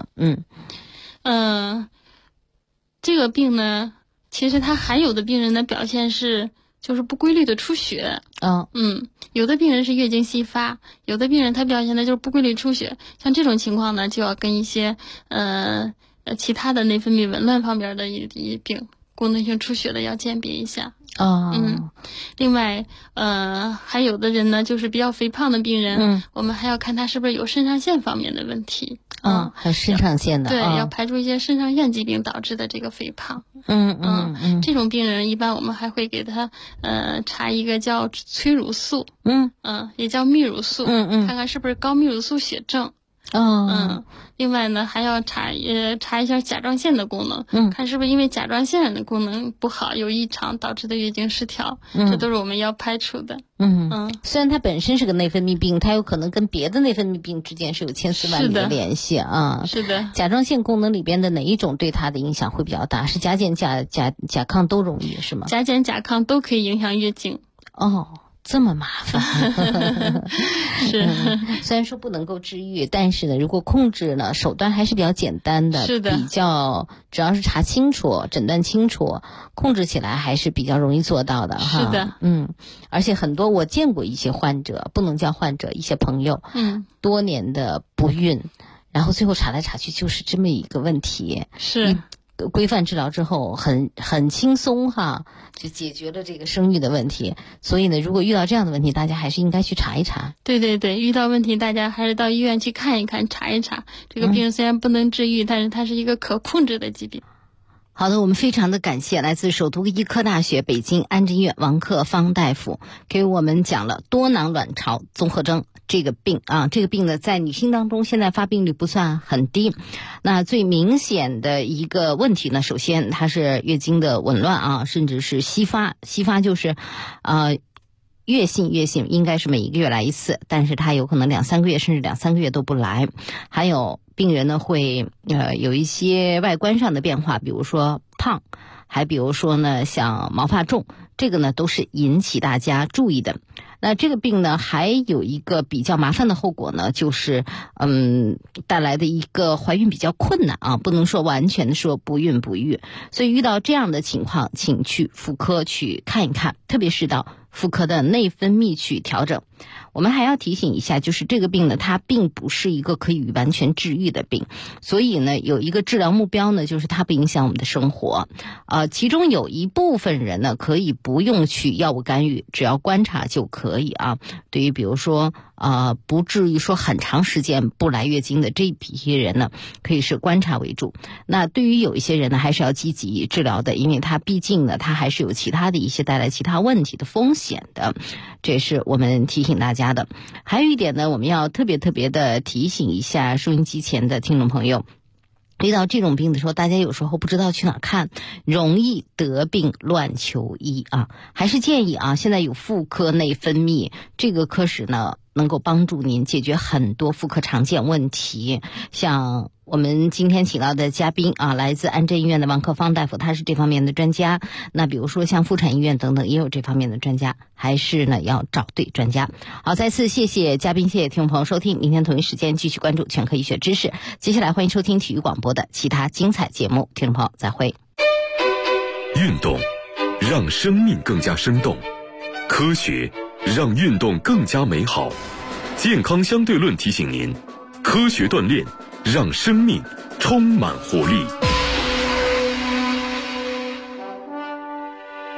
这个病呢，其实它还有的病人的表现是就是不规律的出血。有的病人是月经稀发，有的病人他表现的就是不规律出血。像这种情况呢，就要跟一些其他的内分泌紊乱方面的一病，功能性出血的要鉴别一下。另外还有的人呢，就是比较肥胖的病人，我们还要看他是不是有肾上腺方面的问题。 还有肾上腺的。 对，要排除一些肾上腺疾病导致的这个肥胖。这种病人一般我们还会给他查一个叫催乳素，也叫泌乳素，看看是不是高泌乳素血症。另外呢，还要查一下甲状腺的功能，看是不是因为甲状腺的功能不好有异常导致的月经失调，这都是我们要排除的。 虽然它本身是个内分泌病，它有可能跟别的内分泌病之间是有千丝万缕的联系啊。 是的。 甲状腺功能里边的哪一种对它的影响会比较大？是甲减、甲亢都容易是吗？ 甲减、甲亢都可以影响月经。 这么麻烦。 是。 虽然说不能够治愈，但是呢，如果控制呢，手段还是比较简单的。 是的。 比较只要是查清楚、诊断清楚，控制起来还是比较容易做到的哈。 是的。 而且很多我见过一些患者，不能叫患者，一些朋友，多年的不孕，然后最后查来查去就是这么一个问题。 是。 规范治疗之后很轻松哈，就解决了这个生育的问题。所以呢，如果遇到这样的问题，大家还是应该去查一查。 对，遇到问题大家还是到医院去看一看，查一查。这个病虽然不能治愈，但是它是一个可控制的疾病。 好的，我们非常的感谢来自首都医科大学北京安贞医院王克芳大夫给我们讲了多囊卵巢综合征这个病啊。这个病呢，在女性当中现在发病率不算很低。那最明显的一个问题呢，首先它是月经的紊乱啊，甚至是稀发。稀发就是月性应该是每1个月来一次，但是它有可能2-3个月甚至2-3个月都不来。还有病人呢会有一些外观上的变化，比如说胖，还比如说呢像毛发重，这个呢都是引起大家注意的。那这个病呢还有一个比较麻烦的后果呢，就是带来的一个怀孕比较困难啊，不能说完全的说不孕不育。所以遇到这样的情况，请去妇科去看一看，特别是到妇科的内分泌去调整。我们还要提醒一下，就是这个病呢，它并不是一个可以完全治愈的病，所以呢，有一个治疗目标呢，就是它不影响我们的生活。其中有一部分人呢，可以不用去药物干预，只要观察就可以啊。对于比如说不至于说很长时间不来月经的这一批人呢，可以是观察为主。那对于有一些人呢，还是要积极治疗的，因为它毕竟呢，它还是有其他的一些带来其他问题的风险的，这是我们提醒大家的。还有一点呢，我们要特别的提醒一下收音机前的听众朋友，遇到这种病的时候，大家有时候不知道去哪儿看，容易得病乱求医啊。还是建议啊，现在有妇科内分泌这个科室呢，能够帮助您解决很多妇科常见问题。像我们今天请到的嘉宾啊，来自安贞医院的王克芳大夫，他是这方面的专家。那比如说像妇产医院等等也有这方面的专家，还是呢要找对专家。好，再次谢谢嘉宾，谢谢听众朋友收听，明天同一时间继续关注全科医学知识。接下来欢迎收听体育广播的其他精彩节目，听众朋友再会。 运动让生命更加生动，科学让运动更加美好。健康相对论提醒您，科学锻炼让生命充满活力。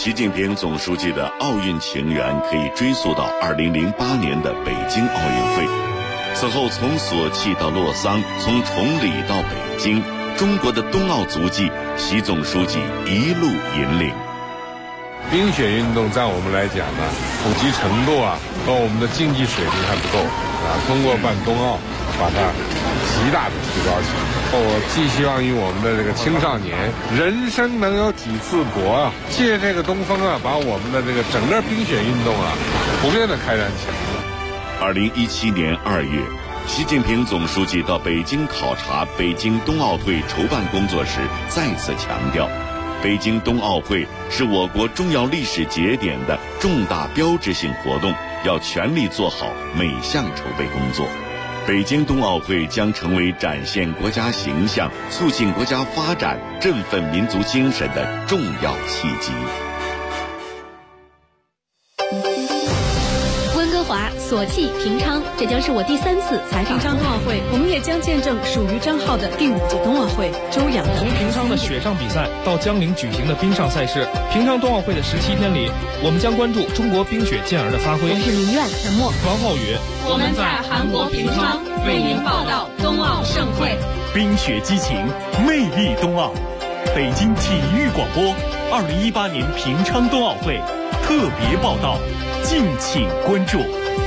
习近平总书记的奥运情缘可以追溯到2008年的北京奥运会。此后从索契到洛桑，从崇礼到北京，中国的冬奥足迹，习总书记一路引领。 冰雪运动在我们来讲呢，普及程度和我们的竞技水平还不够通过办冬奥，把它极大的提高起来。我寄希望于我们的这个青少年，人生能有几次搏借这个东风把我们的这个整个冰雪运动普遍的开展起来。 2017年2月，习近平总书记到北京考察北京冬奥会筹办工作时，再次强调，北京冬奥会是我国重要历史节点的重大标志性活动，要全力做好每项筹备工作。北京冬奥会将成为展现国家形象、促进国家发展、振奋民族精神的重要契机。 温哥华、索契、平昌，这将是我第3次采访平昌冬奥会，我们也将见证属于张浩的第5届冬奥会。周洋从平昌的雪上比赛到江陵举行的冰上赛事，平昌冬奥会的17天里，我们将关注中国冰雪健儿的发挥。 我是林苑、陈默、 王浩宇， 我们在韩国平昌为您报道冬奥盛会。 冰雪激情，魅力冬奥。北京体育广播2018年平昌冬奥会特别报道，敬请关注。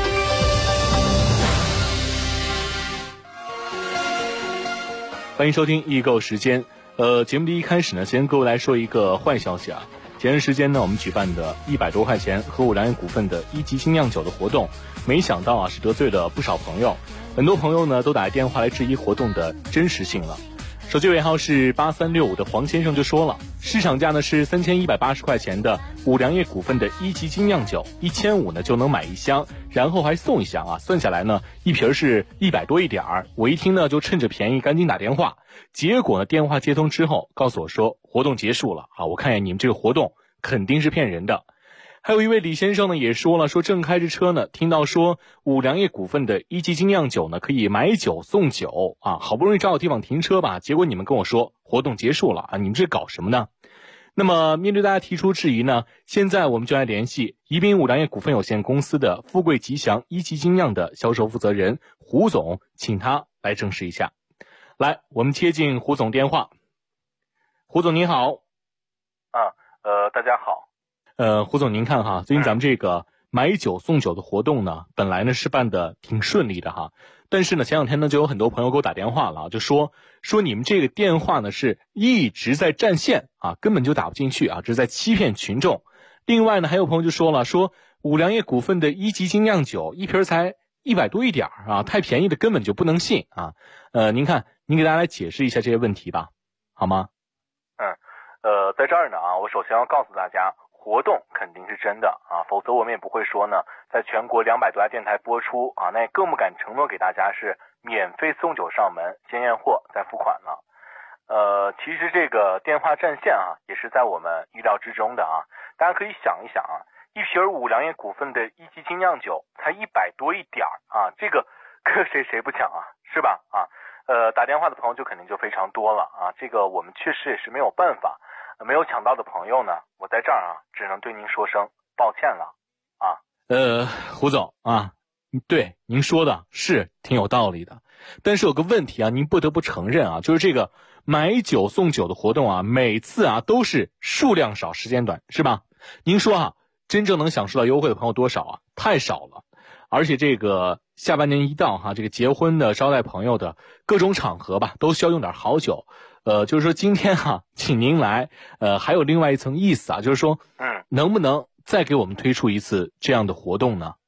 欢迎收听易购时间。节目的一开始呢，先跟各位来说一个坏消息前段时间呢，我们举办的100多块钱和五粮液股份的1级精酿酒的活动，没想到是得罪了不少朋友。很多朋友呢都打来电话来质疑活动的真实性了。手机尾号是8365的黄先生就说了，市场价呢是3180块钱的五粮液股份的1级精酿酒，1500呢就能买1箱，然后还送1箱算下来呢一瓶是100多一点儿。我一听呢就趁着便宜赶紧打电话，结果呢电话接通之后告诉我说活动结束了我看见你们这个活动肯定是骗人的。还有一位李先生呢也说了，说正开着车呢，听到说五粮液股份的1级精酿酒呢可以买酒送酒好不容易找到地方停车吧，结果你们跟我说活动结束了你们这搞什么呢？那么面对大家提出质疑呢，现在我们就来联系宜宾五粮液股份有限公司的富贵吉祥1级精酿的销售负责人胡总，请他来证实一下。来，我们接进胡总电话。胡总您好。 大家好。 胡总您看最近咱们这个买酒送酒的活动呢，本来呢是办的挺顺利的但是呢前两天呢就有很多朋友给我打电话了，就说你们这个电话呢是一直在占线根本就打不进去这是在欺骗群众。另外呢还有朋友就说了，说五粮液股份的1级精酿酒一瓶才100多一点太便宜的根本就不能信您看您给大家来解释一下这些问题吧，好吗？ 在这儿呢我首先要告诉大家，活动肯定是真的否则我们也不会说呢在全国200多家电台播出那也更不敢承诺给大家是免费送酒上门，先验货再付款了。其实这个电话占线也是在我们意料之中的大家可以想一想一瓶五粮液股份的1级精酿酒才100多一点这个谁不抢是吧打电话的朋友就肯定就非常多了这个我们确实也是没有办法。没有抢到的朋友呢，我在这儿只能对您说声抱歉了胡总对您说的是挺有道理的，但是有个问题您不得不承认就是这个买酒送酒的活动每次都是数量少时间短，是吧？您说真正能享受到优惠的朋友多少太少了。而且这个下半年一到这个结婚的招待朋友的各种场合吧，都需要用点好酒。就是说今天请您来还有另外一层意思就是说能不能再给我们推出一次这样的活动呢？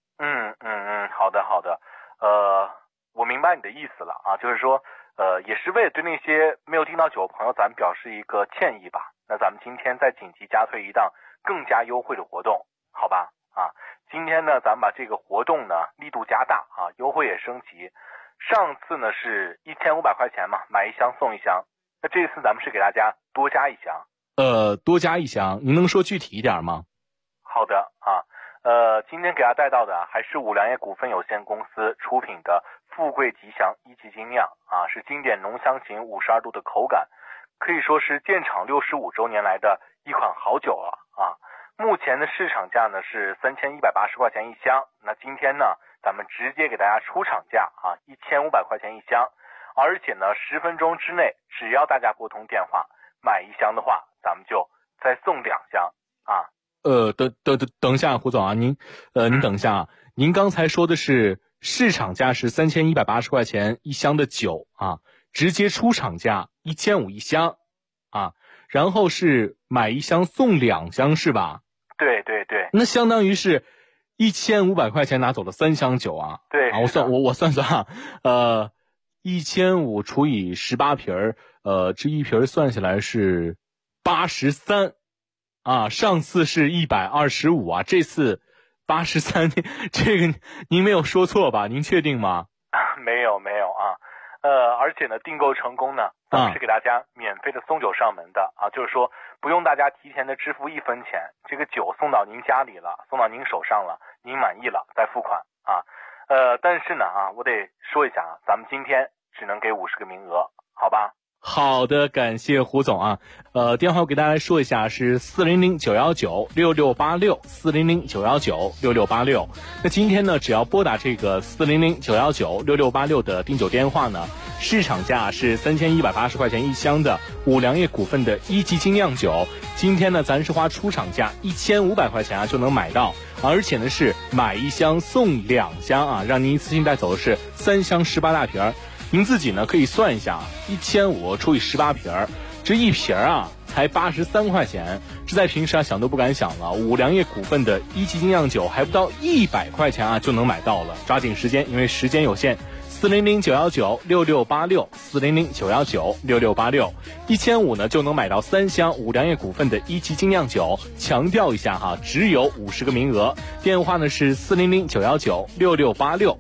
好的我明白你的意思了就是说也是为了对那些没有订到酒的朋友咱们表示一个歉意吧。那咱们今天再紧急加推一档更加优惠的活动，好吧今天呢咱们把这个活动呢力度加大优惠也升级。上次呢是1500块钱嘛，买1箱送1箱，那这次咱们是给大家多加1箱。 多加1箱，您能说具体一点吗？ 好的今天给大家带到的还是五粮液股份有限公司出品的富贵吉祥1级精酿是经典浓香型52度的口感，可以说是建厂65周年来的一款好酒了啊。目前的市场价呢是3180块钱一箱，那今天呢咱们直接给大家出厂价啊，1500块钱一箱，而且呢10分钟之内，只要大家拨通电话买一箱的话，咱们就再送2箱啊。 等一下，胡总啊，您等一下啊，您刚才说的是市场价是3180块钱一箱的酒啊，直接出厂价1500一箱啊，然后是买一箱送2箱是吧？ 对对对， 那相当于是1500块钱拿走了3箱酒啊。 对啊，我算算啊，1500除以18瓶这一瓶算下来是83啊，上次是125啊，这次83，这个您没有说错吧？您确定吗？ 没有啊，而且呢，订购成功呢，咱们是给大家免费的送酒上门的啊，就是说不用大家提前的支付1分钱，这个酒送到您家里了，送到您手上了，您满意了再付款啊。但是呢啊，我得说一下啊，咱们今天只能给50个名额，好吧？ 好的，感谢胡总啊。电话我给大家说一下是400-919-6686 400-919-6686。那今天呢，只要拨打这个400-919-6686的订酒电话呢，市场价是3180块钱一箱的五粮液股份的1级精酿酒，今天呢咱是花出厂价1500块钱啊就能买到，而且呢是买一箱送2箱啊，让您一次性带走的是3箱18大瓶。您自己呢可以算一下，1500除以18瓶，这一瓶啊才83块钱，这在平时啊想都不敢想了。五粮液股份的1级精酿酒还不到100块钱啊就能买到了，抓紧时间，因为时间有限。400-919-6686 400-919-6686 1500呢就能买到3箱五粮液股份的1级精酿酒，强调一下哈，只有50个名额。电话呢是400-919-6686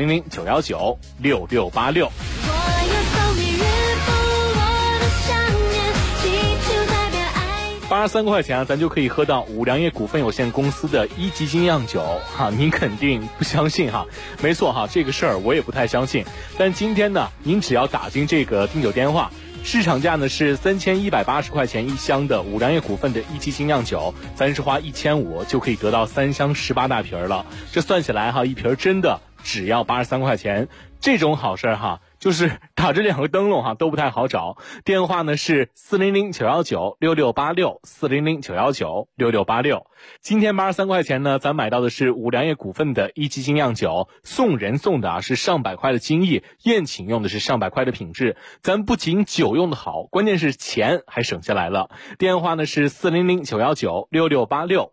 400-919-6686。83块钱啊，咱就可以喝到五粮液股份有限公司的1级精酿酒哈，您肯定不相信哈？没错哈，这个事儿我也不太相信。但今天呢，您只要打进这个订酒电话，市场价呢是3180块钱一箱的五粮液股份的1级精酿酒，咱是花1500就可以得到3箱18大瓶了。这算起来哈，一瓶真的只要83块钱，这种好事哈。就是打这2个灯笼哈都不太好找，电话呢是400-919-6686 400-919-6686。今天83块钱呢，咱买到的是五粮液股份的1级精酿酒，送人送的是上百块的精益，宴请用的是上百块的品质，咱不仅酒用的好，关键是钱还省下来了。电话呢是400-919-6686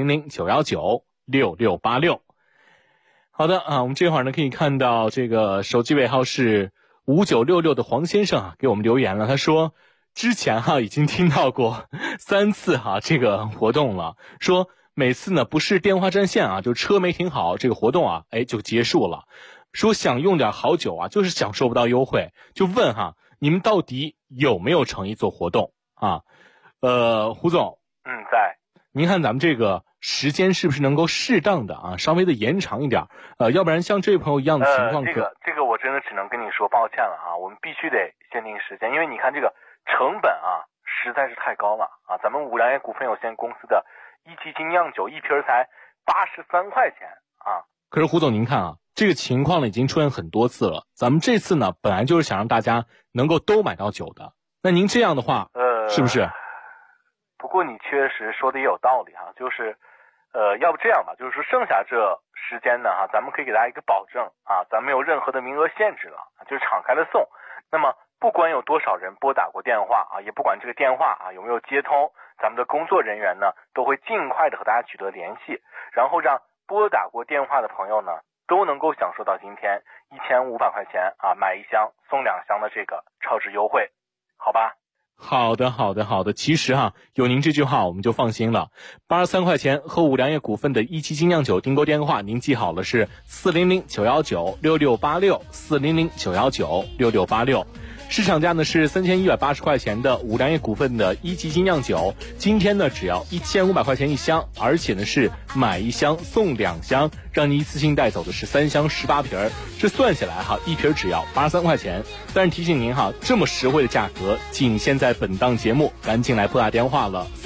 400-919-6686。好的啊，我们这会儿呢可以看到这个手机尾号是5966的黄先生啊给我们留言了，他说之前已经听到过3次这个活动了，说每次呢不是电话占线就车没停好，这个活动就结束了，说想用点好酒就是享受不到优惠，就问你们到底有没有诚意做活动啊？胡总， 在。 您看咱们这个时间是不是能够适当的稍微的延长一点，要不然像这位朋友一样的情况这个我真的只能跟你说抱歉了我们必须得限定时间，因为你看这个成本实在是太高了咱们五粮液股份有限公司的1级精酿酒一瓶才83块钱可是胡总您看这个情况呢已经出现很多次了，咱们这次呢本来就是想让大家能够都买到酒的，那您这样的话是不是？ 不过你确实说的也有道理就是要不这样吧，就是说剩下这时间呢咱们可以给大家一个保证咱们没有任何的名额限制了，就是敞开了送。那么不管有多少人拨打过电话也不管这个电话有没有接通，咱们的工作人员呢都会尽快的和大家取得联系，然后让拨打过电话的朋友呢都能够享受到今天1500块钱买1箱送2箱的这个超值优惠，好吧？ 好的，其实有您这句话我们就放心了。83块钱和五粮液股份的1级精酿酒订购电话您记好了，是400-919-6686 400-919-6686。 市场价呢是3180块钱的五粮液股份的一级精酿酒，今天呢只要1500块钱一箱，而且呢是买1箱送2箱，让你一次性带走的是3箱18瓶儿，这算下来哈，一瓶只要83块钱。但是提醒您哈，这么实惠的价格，仅限在本档节目，赶紧来拨打电话了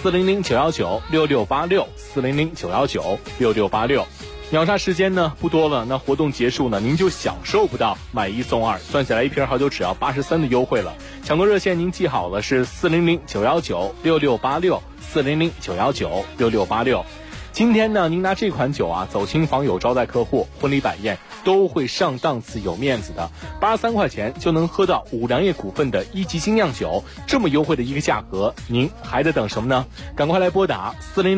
，400-919-6686，400-919-6686。秒杀时间呢不多了，那活动结束呢，您就享受不到买1送2，算下来一瓶好酒只要83的优惠了。抢购热线您记好了，是400-919-6686，400-919-6686。今天呢，您拿这款酒啊走亲访友、招待客户、婚礼摆宴都会上档次、有面子的。83块钱就能喝到五粮液股份的一级精酿酒，这么优惠的一个价格，您还在等什么呢？赶快来拨打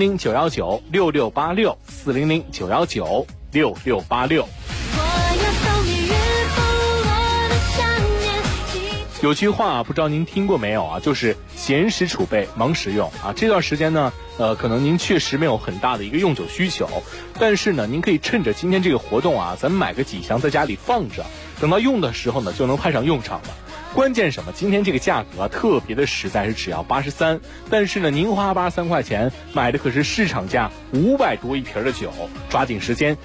400-919-6686，400-919-6686。有句话不知道您听过没有啊，就是闲时储备，忙时用啊。这段时间呢，可能您确实没有很大的一个用酒需求，但是呢，您可以趁着今天这个活动啊，咱买个几箱在家里放着，等到用的时候呢，就能派上用场了。关键什么？今天这个价格特别的实在，是只要83，但是呢，您花83块钱买的可是市场价500多一瓶的酒，抓紧时间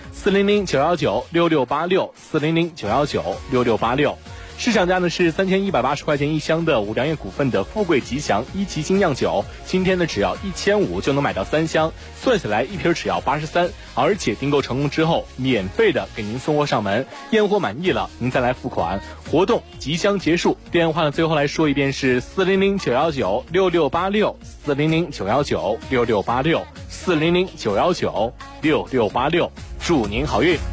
，400-919-6686，400-919-6686。市场价呢是3180块钱一箱的五粮液股份的富贵吉祥一级精酿酒，今天呢只要1500就能买到3箱，算下来一瓶只要83，而且订购成功之后免费的给您送货上门，验货满意了您再来付款。活动即将结束，电话呢最后来说一遍是400-919-6686，400-919-6686，400-919-6686，祝您好运。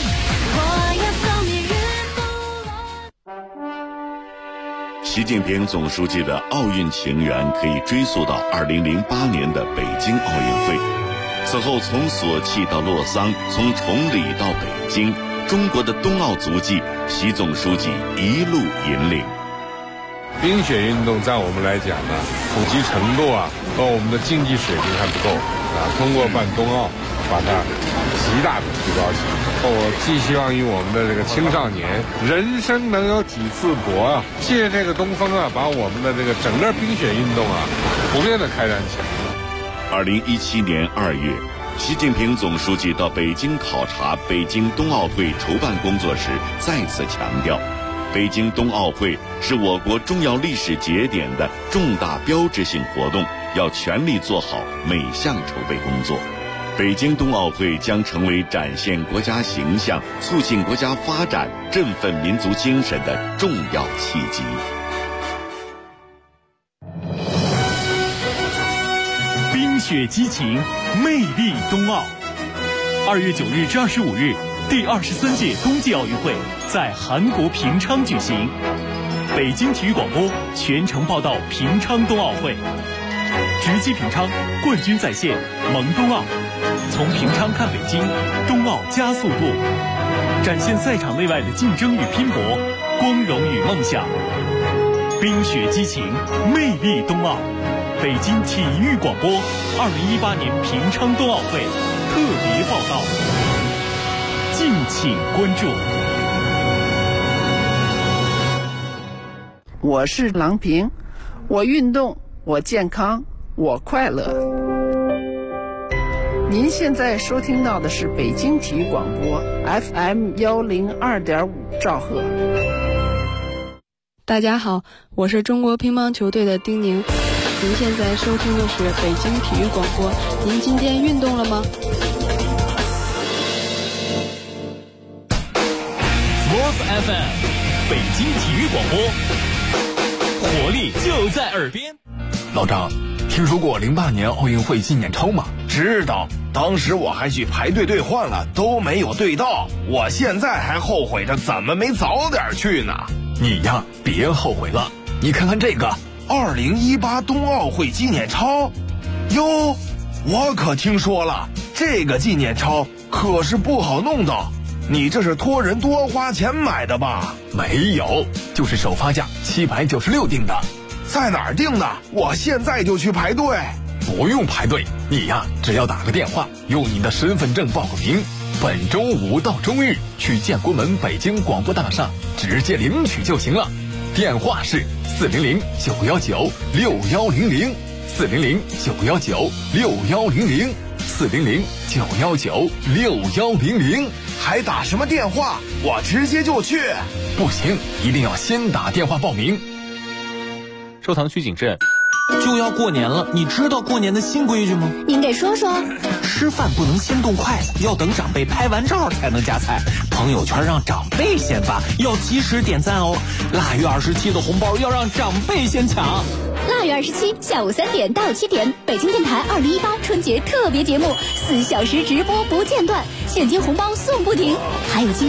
习近平总书记的奥运情缘可以追溯到2008年的北京奥运会。此后从索契到洛桑，从崇礼到北京，中国的冬奥足迹，习总书记一路引领。 冰雪运动在我们来讲呢，普及程度啊和我们的竞技水平还不够啊。通过办冬奥，把它极大的提高起来。我寄希望于我们的这个青少年，人生能有几次搏啊！借这个东风啊，把我们的这个整个冰雪运动啊，普遍的开展起来。 2017年2月，习近平总书记到北京考察北京冬奥会筹办工作时，再次强调，北京冬奥会是我国重要历史节点的重大标志性活动，要全力做好每项筹备工作。北京冬奥会将成为展现国家形象、促进国家发展、振奋民族精神的重要契机。 冰雪激情，魅力冬奥。2月9日至25日，第23届冬季奥运会在韩国平昌举行。北京体育广播全程报道平昌冬奥会，直击平昌，冠军在线，萌冬奥。从平昌看北京，冬奥加速度，展现赛场内外的竞争与拼搏，光荣与梦想。冰雪激情，魅力冬奥。北京体育广播2018年平昌冬奥会特别报道，敬请关注。 我是郎平，我运动，我健康，我快乐。您现在收听到的是北京体育广播 FM 102.5兆赫。 大家好，我是中国乒乓球队的丁宁。您现在收听的是北京体育广播。您今天运动了吗？ Sports FM 北京体育广播，活力就在耳边。 老张，听说过08年奥运会纪念钞吗？ 知道，当时我还去排队兑换了，都没有兑到。我现在还后悔着怎么没早点去呢。 你呀，别后悔了，你看看这个 2018冬奥会纪念钞。哟，我可听说了，这个纪念钞可是不好弄到。你这是托人多花钱买的吧？ 没有，就是首发价796订的。 在哪儿订的？我现在就去排队。 不用排队，你呀，只要打个电话，用你的身份证报个名，本周五到周日去建国门北京广播大厦直接领取就行了。 电话是400-919-6100。400-919-6100，400-919-6100， 还打什么电话？我直接就去。 不行，一定要先打电话报名。 收藏区警镇。 就要过年了，你知道过年的新规矩吗？ 您给说说。 吃饭不能先动筷子，要等长辈拍完照才能夹菜。朋友圈让长辈先发，要及时点赞哦。腊月27的红包要让长辈先抢。 腊月27下午3点到7点，北京电台2018春节特别节目，4小时直播不间断，现金红包送不停，还有机会